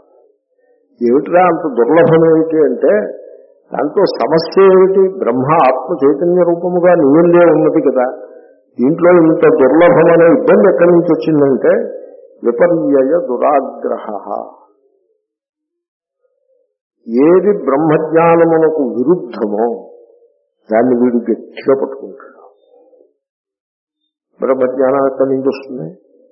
ఏమిటిరా అంత దుర్లభం ఏమిటి అంటే, దాంతో సమస్య ఏమిటి? బ్రహ్మ ఆత్మ చైతన్య రూపముగా నీళ్ళే ఉన్నది కదా, దీంట్లో ఇంత దుర్లభమనే ఇబ్బంది ఎక్కడి నుంచి వచ్చిందంటే విపర్యయ దురాగ్రహ. ఏది బ్రహ్మజ్ఞానమునకు విరుద్ధమో దాన్ని వీడు గట్టిగా పట్టుకుంటాడు. బ్రహ్మజ్ఞానం ఎక్కడి నుంచి వస్తుంది?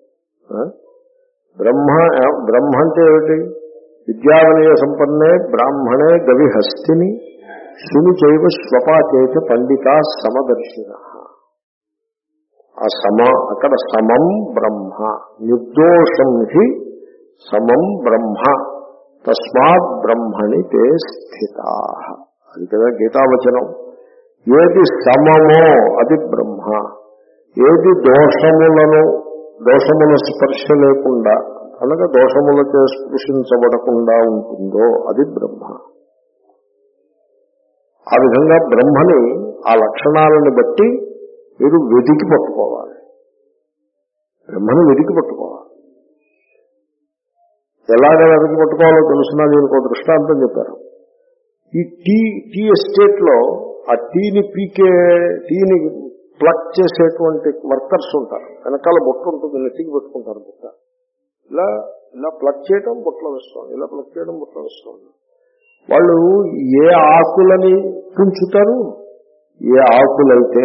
బ్రహ్మ బ్రహ్మ అంటే ఏమిటి? విద్యావనయ సంపన్నే బ్రాహ్మణే గవి హస్తిని శుని చైవ స్వపాచేత పండిత సమదర్శిన. ఆ సమ అక్కడ సమం బ్రహ్మ, నిర్దోషం హి సమం బ్రహ్మ, తస్మాత్ బ్రహ్మణి తే స్థితా. అది కదా గీతావచనం. ఏది సమమో అది బ్రహ్మ, ఏది దోషములను దోషముల స్పర్శ లేకుండా అనగా దోషములతో స్పృశించబడకుండా ఉంటుందో అది బ్రహ్మ. ఆ విధంగా బ్రహ్మని ఆ లక్షణాలను బట్టి మీరు వెదికి పట్టుకోవాలి. బ్రహ్మని వెదికి పట్టుకోవాలి. ఎలాగ వెదికి పట్టుకోవాలో తెలుసున్నా దీనికి ఒక దృష్టాంతం చెప్పారు. ఈ టీ టీ ఎస్టేట్ లో ఆ టీని పీకే టీని ప్లక్ చేసేటువంటి వర్కర్స్ ఉంటారు. వెనకాల బొట్ట ఉంటుంది, నెత్తికి పెట్టుకుంటారు బుట్ట. ఇలా ఇలా ప్లక్ చేయడం బుట్టలో వేసుకోండి, ఇలా ప్లక్ చేయడం బుట్టలో వేసుకోండి. వాళ్ళు ఏ ఆకులని తుంచుతారు? ఏ ఆకులైతే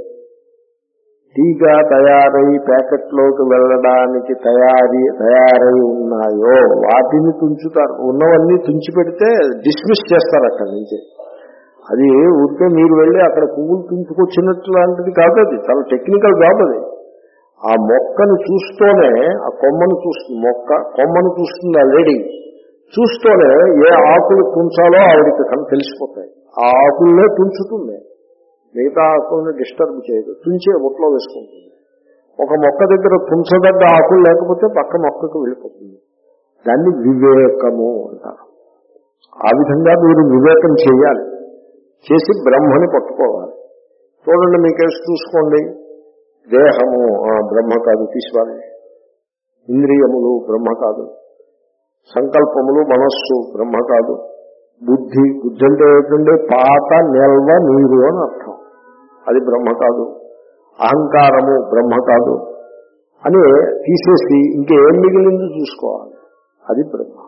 టీగా తయారై ప్యాకెట్లోకి వెళ్ళడానికి తయారీ తయారై ఉన్నాయో వాటిని తుంచుతారు. ఉన్నవన్నీ తుంచి పెడితే డిస్మిస్ చేస్తారు అక్కడి నుంచి. అది ఊరికే మీరు వెళ్ళి అక్కడ పువ్వులు తుంచుకొచ్చినట్టు లాంటిది కాదు, అది చాలా టెక్నికల్ జాబ్. అది ఆ మొక్కను చూస్తూనే, ఆ కొమ్మను చూస్తుంది, మొక్క కొమ్మను చూస్తుంది ఆ లేడీ, చూస్తూనే ఏ ఆకులు తుంచాలో ఆవిడికి కను తెలిసిపోతాయి. ఆ ఆకులనే తుంచుతుంది, మిగతా ఆకులను డిస్టర్బ్ చేయదు, తుంచే ఒట్లో వేసుకుంటుంది. ఒక మొక్క దగ్గర తుంచదగ్గ ఆకులు లేకపోతే పక్క మొక్కకు వెళ్ళిపోతుంది. దాన్ని వివేకము అంటారు. ఆ విధంగా మీరు వివేకం చేయాలి, చేసి బ్రహ్మని పట్టుకోవాలి. చూడండి, మీకేసి చూసుకోండి, దేహము బ్రహ్మ కాదు, తీసుకోవాలి. ఇంద్రియములు బ్రహ్మ కాదు, సంకల్పములు మనస్సు బ్రహ్మ కాదు, బుద్ధి బుద్ధి అంటే ఏంటంటే పాత నిల్వ నీరు అని అర్థం, అది బ్రహ్మ కాదు, అహంకారము బ్రహ్మ కాదు అని తీసేసి ఇంకేం మిగిలింది చూసుకోవాలి, అది బ్రహ్మ.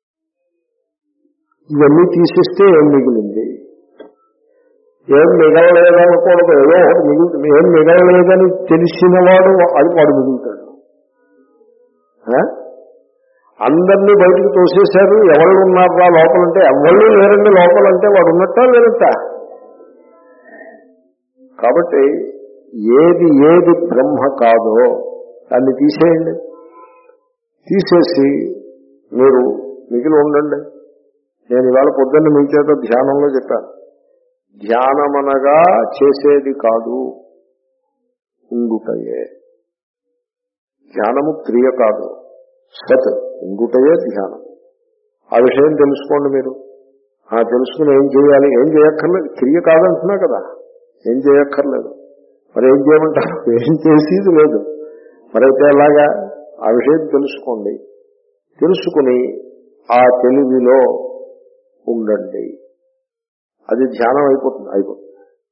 ఇవన్నీ తీసేస్తే ఏం మిగిలింది? ఏం మిగలలేదనకూడదు, ఏదో ఒకటి మిగులుతుంది. ఏం మిగలలేదని తెలిసిన వాడు అది వాడు మిగులుతాడు. అందరినీ బయటకు తోసేశారు, ఎవరు ఉన్నారా లోపలంటే ఎవరు లేరండి లోపలంటే వాడు ఉన్నట్టా లేనట్టా? కాబట్టి ఏది ఏది బ్రహ్మ కాదో దాన్ని తీసేయండి, తీసేసి మీరు మిగిలి ఉండండి. నేను ఇవాళ పొద్దున్న మీ చేత ధ్యానంలో చెప్పాను, ధ్యానమనగా చేసేది కాదు, ఉండుటయే. ధ్యానము క్రియ కాదు, సత్ ఉండుటయే ధ్యానం. ఆ విషయం తెలుసుకోండి మీరు. ఆ తెలుసుకుని ఏం చేయాలి? ఏం చేయక్కర్లేదు, క్రియ కాదంటున్నా కదా, ఏం చేయక్కర్లేదు. మరి ఏం చేయమంటారు? ఏం చేసేది లేదు. మరైతే ఎలాగా? ఆ విషయం తెలుసుకోండి, తెలుసుకుని ఆ తెలివిలో ఉండండి, అది ధ్యానం అయిపోతుంది. అయిపోతుంది.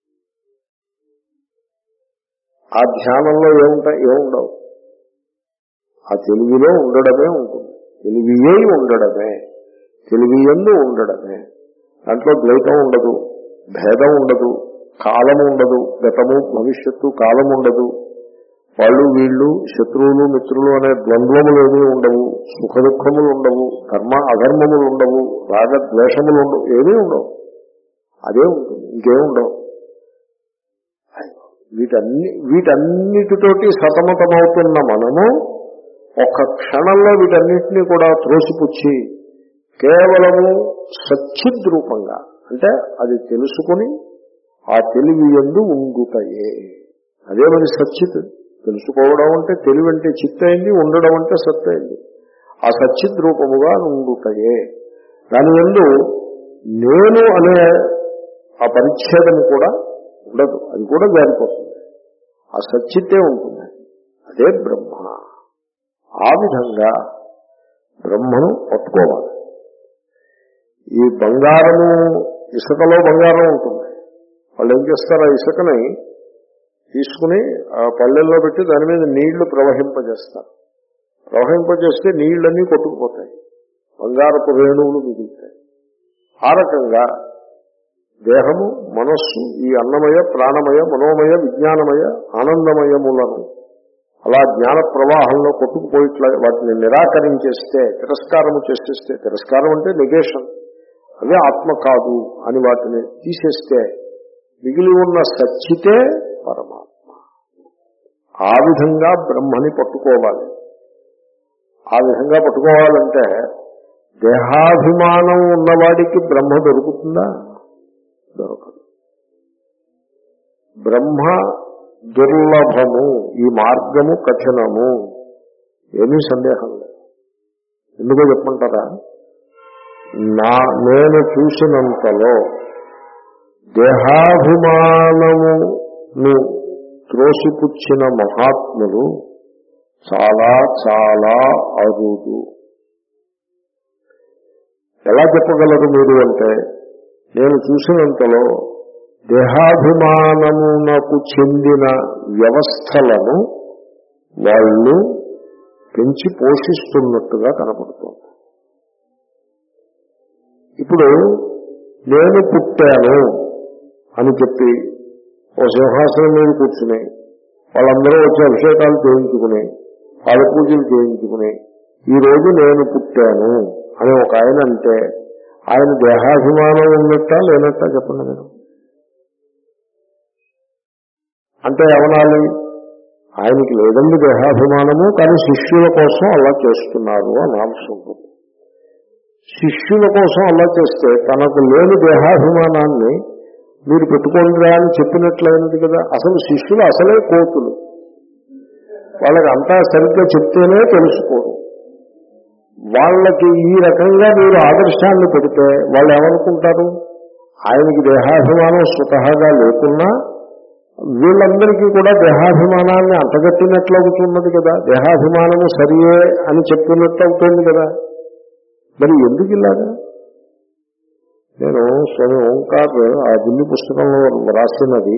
ఆ ధ్యానంలో ఏముంటాయి? ఏముండవు, ఆ తెలివిలో ఉండడమే ఉంటుంది. తెలివియే ఉండడమే, తెలివియందు ఉండడమే. దాంట్లో ద్వైతం ఉండదు, భేదం ఉండదు, కాలము ఉండదు, గతము భవిష్యత్తు కాలం ఉండదు, వాళ్ళు వీళ్ళు శత్రువులు మిత్రులు అనే ద్వంద్వములు ఏమీ ఉండవు, సుఖ దుఃఖములు ఉండవు, ధర్మ అధర్మములు ఉండవు, రాగద్వేషములు ఉండవు, ఏమీ ఉండవు. అదే ఉంటుంది, ఇంకేముండవు. వీటన్ని వీటన్నిటితోటి సతమతమవుతున్న మనము ఒక క్షణంలో వీటన్నిటినీ కూడా త్రోసిపుచ్చి కేవలము సచ్చిద్రూపంగా, అంటే అది తెలుసుకుని ఆ తెలివి యందు ఉండుటయే. అదే మరి సచ్చిత్. తెలుసుకోవడం అంటే తెలివి అంటే చిత్ అయింది, ఉండడం అంటే సత్ అయింది. ఆ సచ్చిద్రూపముగా ఉండుటయే. దాని యందు నేను అనే ఆ పరిచ్ఛేదము కూడా ఉండదు, అది కూడా జారిపోతుంది. ఆ సచ్చిత్తే ఉంటుంది, అదే బ్రహ్మ. ఆ విధంగా బ్రహ్మను పట్టుకోవాలి. ఈ బంగారము, ఇసుకలో బంగారం ఉంటుంది. వాళ్ళు ఏం చేస్తారు? ఆ ఇసుకని తీసుకుని ఆ పళ్ళెల్లో పెట్టి దాని మీద నీళ్లు ప్రవహింపజేస్తారు. ప్రవహింపజేస్తే నీళ్లన్నీ కొట్టుకుపోతాయి, బంగారపు రేణువులు మిగులుతాయి. ఆ రకంగా దేహము, మనస్సు, ఈ అన్నమయ, ప్రాణమయ, మనోమయ, విజ్ఞానమయ, ఆనందమయములను అలా జ్ఞాన ప్రవాహంలో కొట్టుకుపోయిట్లా వాటిని నిరాకరించేస్తే, తిరస్కారము చేసేస్తే, తిరస్కారం అంటే నెగేషన్, అదే ఆత్మ కాదు అని వాటిని తీసేస్తే మిగిలి ఉన్న సచ్చితే పరమాత్మ. ఆ విధంగా బ్రహ్మని పట్టుకోవాలి. ఆ విధంగా పట్టుకోవాలంటే దేహాభిమానం ఉన్నవాడికి బ్రహ్మ దొరుకుతుందా? దొరకదు. బ్రహ్మ దుర్లభము, ఈ మార్గము కఠినము, ఏమీ సందేహం లేదు. ఎందుకో చెప్పమంటారా? నా నేను చూసినంతలో దేహాభిమానమును త్రోసిపుచ్చిన మహాత్ములు చాలా చాలా అరుదు. ఎలా చెప్పగలరు మీరు అంటే, నేను చూసినంతలో దేహాభిమానమునకు చెందిన వ్యవస్థలను వాళ్ళు పెంచి పోషిస్తున్నట్టుగా కనపడుతోంది. ఇప్పుడు నేను పుట్టాను అని చెప్పి ఓ సింహాసనం మీద కూర్చుని వాళ్ళందరూ వచ్చి అభిషేకాలు చేయించుకుని పాద పూజలు చేయించుకుని ఈ రోజు నేను పుట్టాను అని ఒక ఆయన అంటే ఆయన దేహాభిమానం ఉన్నట్టా లేనట్టా చెప్పండి మీరు. అంటే ఏమనాలి, ఆయనకి లేదండి దేహాభిమానము, కానీ శిష్యుల కోసం అలా చేస్తున్నారు అనాల్సి ఉంటుంది. శిష్యుల కోసం అలా చేస్తే తనకు లేని దేహాభిమానాన్ని మీరు పెట్టుకోండిరా అని చెప్పినట్లయినది కదా. అసలు శిష్యులు అసలే కోతులు, వాళ్ళకి అంతా సరిగ్గా చెప్తేనే తెలుసుకోరు. వాళ్ళకి ఈ రకంగా మీరు ఆదర్శాన్ని పెడితే వాళ్ళు ఏమనుకుంటారు, ఆయనకి దేహాభిమానం స్వతహాగా లేకున్నా వీళ్ళందరికీ కూడా దేహాభిమానాన్ని అంటగట్టినట్లు అవుతున్నది కదా, దేహాభిమానము సరియే అని చెప్పినట్లు అవుతుంది కదా. మరి ఎందుకు ఇలాగా? నేను స్వామి ఓంకార్ ఆ దిల్లి పుస్తకంలో రాసినది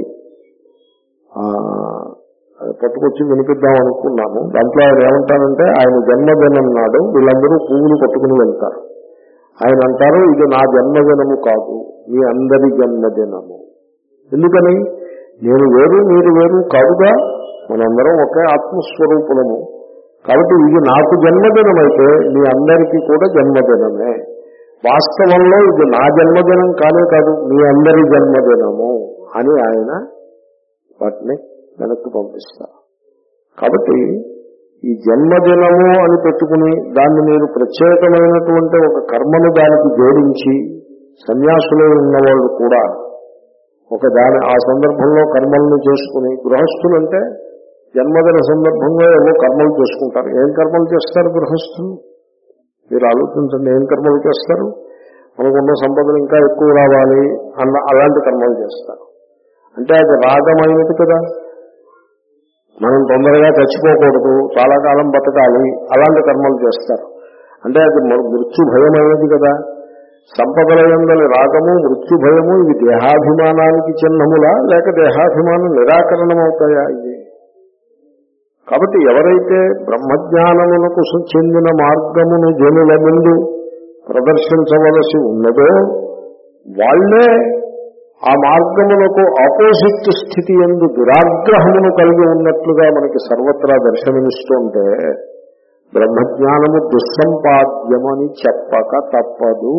పట్టుకొచ్చి వినిపిద్దాం అనుకున్నాను. దాంట్లో ఆయన ఏమంటారంటే, ఆయన జన్మదినం నాడు వీళ్ళందరూ పువ్వులు పట్టుకుని వెళ్తారు. ఆయన అంటారు, ఇది నా జన్మదినము కాదు, మీ అందరి జన్మదినము. ఎందుకని? నేను వేరు మీరు వేరు కాదుగా, మనందరం ఒకే ఆత్మస్వరూపులము. కాబట్టి ఇది నాకు జన్మదినం అయితే మీ అందరికీ కూడా జన్మదినమే. వాస్తవంలో ఇది నా జన్మదినం కానే కాదు, మీ అందరి జన్మదినము అని ఆయన వాటిని వెనక్కి పంపిస్తారు. కాబట్టి ఈ జన్మదినము అని పెట్టుకుని దాన్ని మీరు ప్రత్యేకమైనటువంటి ఒక కర్మను దానికి జోడించి, సన్యాసులో ఉన్నవాళ్ళు కూడా ఒక దాని ఆ సందర్భంలో కర్మల్ని చేసుకుని, గృహస్థులంటే జన్మదిన సందర్భంగా ఏవో కర్మలు చేసుకుంటారు. ఏం కర్మలు చేస్తారు గృహస్థులు? మీరు ఆలోచించండి, ఏం కర్మలు చేస్తారు? మనకున్న సంపదలు ఇంకా ఎక్కువ రావాలి అన్న అలాంటి కర్మలు చేస్తారు. అంటే అది రాగమైనది కదా, మనం తొందరగా చచ్చిపోకూడదు, చాలా కాలం బతకాలి, అలాంటి కర్మలు చేస్తారు. అంటే అది మృత్యు భయమైనది కదా. సంపదల యందలి రాగము మృత్యు భయము ఇవి దేహాభిమానానికి చిహ్నములా లేక దేహాభిమానం నిరాకరణమవుతాయా? ఇది కాబట్టి ఎవరైతే బ్రహ్మజ్ఞానమునకు చెందిన మార్గమును జనుల ముందు ప్రదర్శించవలసి ఉన్నదో వాళ్లే ఆ మార్గమునకు ఆపోజిట్ స్థితి యందు దురాగ్రహమును కలిగి ఉన్నట్లుగా మనకి సర్వత్రా దర్శనమిస్తుంటే బ్రహ్మజ్ఞానము దుస్సంపాద్యమని చెప్పక తప్పదు.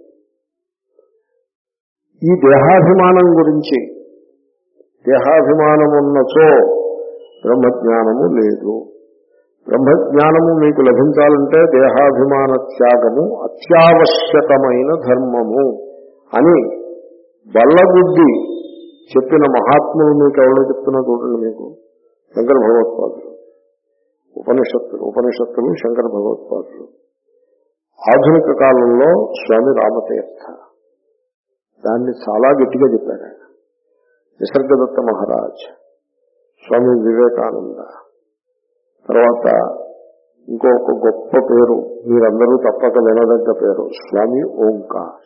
ఈ దేహాభిమానం గురించి, దేహాభిమానమున్నచో బ్రహ్మజ్ఞానము లేదు. బ్రహ్మజ్ఞానము మీకు లభించాలంటే దేహాభిమాన త్యాగము అత్యావశ్యకమైన ధర్మము అని బల్లగుద్ది చెప్పిన మహాత్ములు మీకు ఎవరో చెప్తున్నా చూడండి. మీకు శంకర భగవత్పాదులు, ఉపనిషత్తులు ఉపనిషత్తులు శంకర భగవత్పాదులు. ఆధునిక కాలంలో స్వామి రామతీర్థ దాన్ని చాలా గట్టిగా చెప్పారు ఆయన. నిసర్గదత్త మహారాజ్, స్వామి వివేకానంద, తర్వాత ఇంకొక గొప్ప పేరు మీరందరూ తప్పక వినదగ్గ పేరు స్వామి ఓంకార్.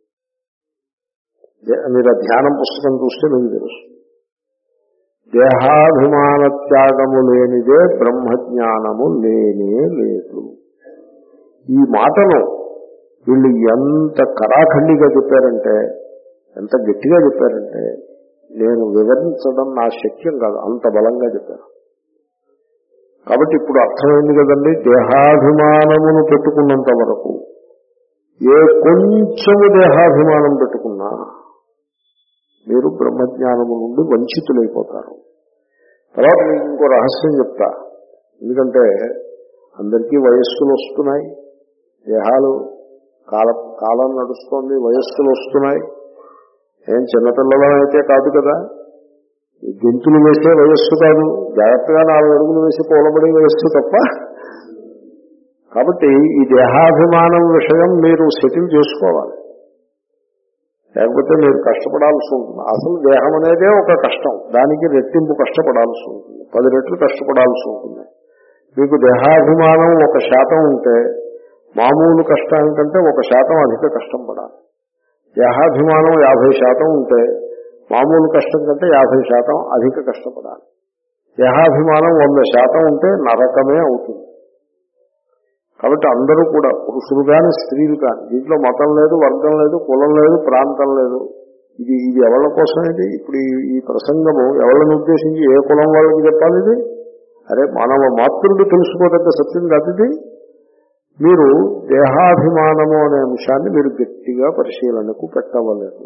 మీరు ఆ ధ్యానం పుస్తకం చూస్తే మీకు తెలుసు. దేహాభిమాన త్యాగము లేనిదే బ్రహ్మజ్ఞానము లేనే లేదు. ఈ మాటను వీళ్ళు ఎంత కరాఖండిగా చెప్పారంటే, ఎంత గట్టిగా చెప్పారంటే నేను వివరించడం నా శక్యం కాదు, అంత బలంగా చెప్పారు. కాబట్టి ఇప్పుడు అర్థమైంది కదండి, దేహాభిమానమును పెట్టుకున్నంత వరకు ఏ కొంచెము దేహాభిమానం పెట్టుకున్నా మీరు బ్రహ్మజ్ఞానము నుండి వంచితులైపోతారు. తర్వాత మీకు ఇంకో రహస్యం చెప్తా. ఎందుకంటే అందరికీ వయస్సులు వస్తున్నాయి, దేహాలు కాల కాలం నడుస్తోంది, వయస్సులు వస్తున్నాయి. ఏం చిన్నపిల్లలం అయితే కాదు కదా, గెంతులు వేసే వయస్సు కాదు, జాగ్రత్తగా నాలుగు అడుగులు వేసి కూలబడే వయస్సు తప్ప. కాబట్టి ఈ దేహాభిమానం విషయం మీరు సెటిల్ చేసుకోవాలి, లేకపోతే మీరు కష్టపడాల్సి ఉంటుంది. అసలు దేహం అనేదే ఒక కష్టం, దానికి రెట్టింపు కష్టపడాల్సి ఉంటుంది, పది రెట్లు కష్టపడాల్సి ఉంటుంది. మీకు దేహాభిమానం ఒక శాతం ఉంటే మామూలు కష్టానికంటే ఒక శాతం అధిక కష్టం పడాలి. దేహాభిమానం యాభై శాతం ఉంటే మామూలు కష్టం కంటే యాభై శాతం అధిక కష్టపడాలి. దేహాభిమానం వంద శాతం ఉంటే నరకమే అవుతుంది. కాబట్టి అందరూ కూడా పురుషులు కానీ స్త్రీలు కానీ, దీంట్లో మతం లేదు, వర్గం లేదు, కులం లేదు, ప్రాంతం లేదు. ఇది ఇది ఎవరి కోసం? ఇది ఇప్పుడు ఈ ప్రసంగము ఎవరిని ఉద్దేశించి, ఏ కులం వాళ్ళకి చెప్పాలి ఇది? అరే మానవ మాతృడు తెలుసుకోదగ్గ సత్యం కాదు ఇది. మీరు దేహాభిమానము అనే అంశాన్ని మీరు గట్టిగా పరిశీలనకు పెట్టవలేదు.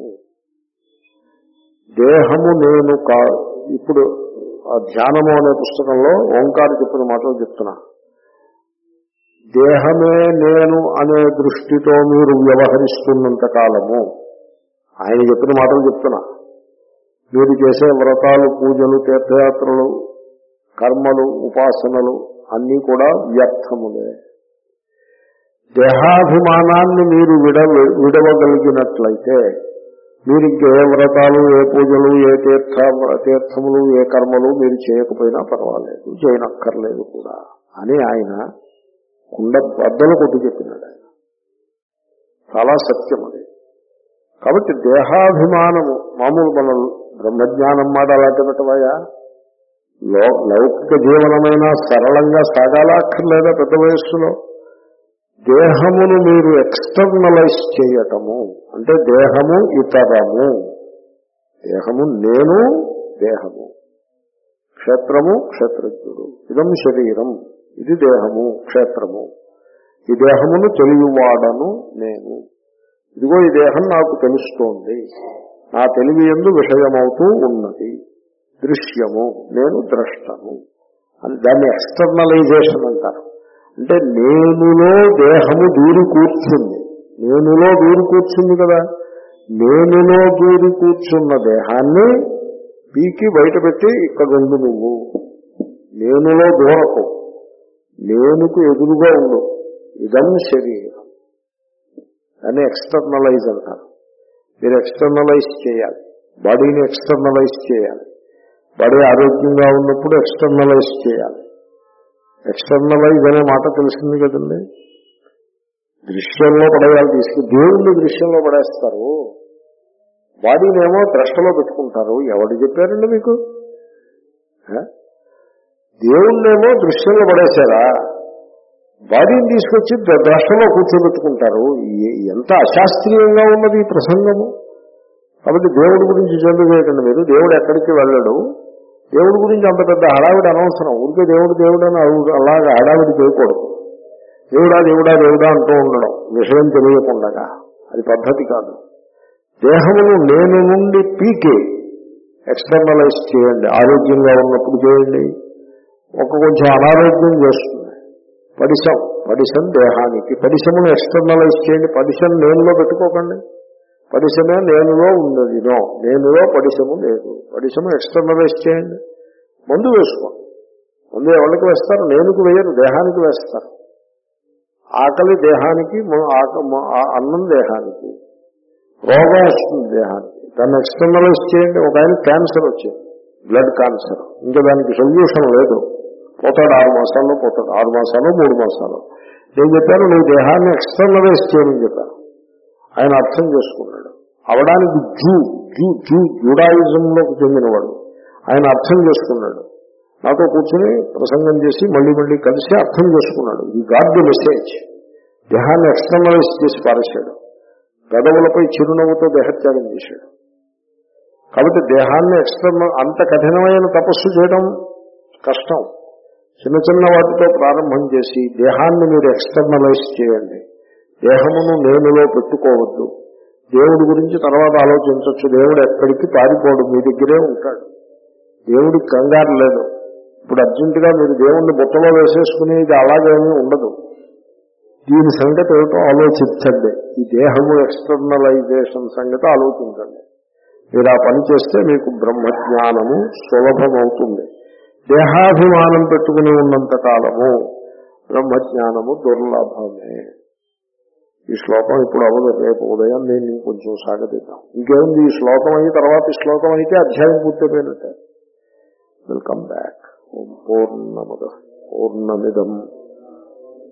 దేహము నేను కా ఇప్పుడు ఆ ధ్యానము అనే పుస్తకంలో ఓంకారు చెప్పిన మాటలు చెప్తున్నా. దేహమే నేను అనే దృష్టితో మీరు వ్యవహరిస్తున్నంత కాలము, ఆయన చెప్పిన మాటలు చెప్తున్నా, మీరు చేసే వ్రతాలు, పూజలు, తీర్థయాత్రలు, కర్మలు, ఉపాసనలు అన్నీ కూడా వ్యర్థములే. దేహాభిమానాన్ని మీరు విడ విడవగలిగినట్లయితే మీరు ఇంకే వ్రతాలు, ఏ పూజలు, ఏ తీర్థ తీర్థములు, ఏ కర్మలు మీరు చేయకపోయినా పర్వాలేదు, చేయనక్కర్లేదు కూడా అని ఆయన కుండ బద్దలు కొట్టి చెప్పినాడు. ఆయన చాలా సత్యం అది. కాబట్టి దేహాభిమానము మామూలు మనం బ్రహ్మజ్ఞానం మాట అలాంటి పెట్టవయా, లౌకిక జీవనమైనా సరళంగా సాగాల అక్కర్లేదా? పెద్ద వయస్సులో దేహమును మీరు ఎక్స్టర్నలైజ్ చేయటము అంటే దేహము ఇతరము, దేహము నేను, దేహము క్షేత్రము, క్షేత్రజ్ఞుడు, ఇదం శరీరం, ఇది దేహము, క్షేత్రము, ఈ దేహమును తెలియవాడను నేను, ఇదిగో ఈ దేహం నాకు తెలుస్తోంది, నా తెలివి యందు విషయమవుతూ ఉన్నది, దృశ్యము, నేను ద్రష్టను అని దాన్ని ఎక్స్టర్నలైజేషన్ అంటారు. అంటే నేనులో దేహము దూరి కూర్చుంది, నేనులో దూరి కూర్చుంది కదా, నేనులో దూరి కూర్చున్న దేహాన్ని పీకి బయట పెట్టి ఇక్కడ ఉండు, నువ్వు నేనులో దూరకు, నేనుకు ఎదురుగా ఉండు, ఇదం శరీరం అని ఎక్స్టర్నలైజ్ అంటారు. మీరు ఎక్స్టర్నలైజ్ చేయాలి, బాడీని ఎక్స్టర్నలైజ్ చేయాలి, బాడీ ఆరోగ్యంగా ఉన్నప్పుడు ఎక్స్టర్నలైజ్ చేయాలి. ఎక్స్టర్నలైజ్ అనే మాట తెలిసింది కదండి. దృశ్యంలో పడేయాలి, తీసుకు దేవుణ్ణి దృశ్యంలో పడేస్తారు, బాడీనేమో ద్రష్టలో పెట్టుకుంటారు. ఎవరు చెప్పారండి మీకు? దేవుణ్ణేమో దృశ్యంలో పడేశారా, బాడీని తీసుకొచ్చి ద్రష్టలో కూర్చోబెట్టుకుంటారు. ఎంత అశాస్త్రీయంగా ఉన్నది ఈ ప్రసంగము. కాబట్టి దేవుడి గురించి చెందు చేయకండి మీరు. దేవుడు ఎక్కడికి వెళ్ళడు, దేవుడి గురించి అంత పెద్ద హడావిడి అనవసరం. ఊరికే దేవుడు దేవుడు అని అలాగా హడావిడి చేయకూడదు. దేవుడా దేవుడా దేవుడా అంటూ ఉండడం విషయం తెలియకుండా, అది పద్ధతి కాదు. దేహమును నేను నుండి పీకే ఎక్స్టర్నలైజ్ చేయండి, ఆరోగ్యంగా ఉన్నప్పుడు చేయండి. ఒక కొంచెం అనారోగ్యం చేస్తుంది, పడిశం పడిశం దేహానికి, పడిశమును ఎక్స్టర్నలైజ్ చేయండి, పడిశం నేనులో పెట్టుకోకండి. పడిశమే నేనులో ఉన్నది, నో, నేనులో పడిశము లేదు. పడిశము ఎక్స్టర్నలైజ్ చేయండి. మందు వేసుకోండి, మందు ఎవరికి వేస్తారు? నేనుకు వేయరు, దేహానికి వేస్తారు. ఆకలి దేహానికి, అన్నం దేహానికి, రోగం వస్తుంది దేహానికి, దాన్ని ఎక్స్టర్నలైజ్ చేయండి. ఒక ఆయన క్యాన్సర్ వచ్చింది, బ్లడ్ క్యాన్సర్, ఇంకా దానికి సొల్యూషన్ లేదు, పోతాడు, ఆరు మాసాల్లో పోతాడు, ఆరు మాసాలు మూడు మాసాలు. నేను చెప్పాను నువ్వు దేహాన్ని ఎక్స్టర్నలైజ్ చేయమని చెప్పాను. ఆయన అర్థం చేసుకున్నాడు. అవడానికి జూ జూ జూ జూడాయిజంలోకి చెందినవాడు. ఆయన అర్థం చేసుకున్నాడు, నాతో కూర్చొని ప్రసంగం చేసి మళ్ళీ మళ్ళీ కలిసి అర్థం చేసుకున్నాడు. ఈ గాడ్ ది మెసేజ్. దేహాన్ని ఎక్స్టర్నలైజ్ చేసి పారేశాడు, పెదవులపై చిరునవ్వుతో దేహత్యాగం చేశాడు. కాబట్టి దేహాన్ని ఎక్స్టర్నల్, అంత కఠినమైన తపస్సు చేయడం కష్టం. చిన్న చిన్న వాటితో ప్రారంభం చేసి దేహాన్ని మీరు ఎక్స్టర్నలైజ్ చేయండి. దేహమును నేనులో పెట్టుకోవద్దు. దేవుడి గురించి తర్వాత ఆలోచించవచ్చు. దేవుడు ఎక్కడికి పారిపోడు, మీ దగ్గరే ఉంటాడు. దేవుడికి కంగారు లేదు. ఇప్పుడు అర్జెంటుగా మీరు దేవుణ్ణి బుట్టలో వేసేసుకుని ఇది అలాగేమీ ఉండదు. దీని సంగతి ఏమిటో ఆలోచించండి. ఈ దేహము ఎక్స్టర్నలైజేషన్ సంగతి ఆలోచించండి. మీరు ఆ పని చేస్తే మీకు బ్రహ్మజ్ఞానము సులభమవుతుంది. దేహాభిమానం పెట్టుకుని ఉన్నంత కాలము బ్రహ్మజ్ఞానము దుర్లభమే. ఈ శ్లోకం ఇప్పుడు అవదు, రేపు ఉదయం నేను కొంచెం సాగతిద్దాం. ఇంకేముంది, ఈ శ్లోకం అయ్యి తర్వాత ఈ శ్లోకం అయితే అధ్యాయం పూర్తయిపోయినట్టే. Welcome back. ఓం పూర్ణమద పూర్ణమిదం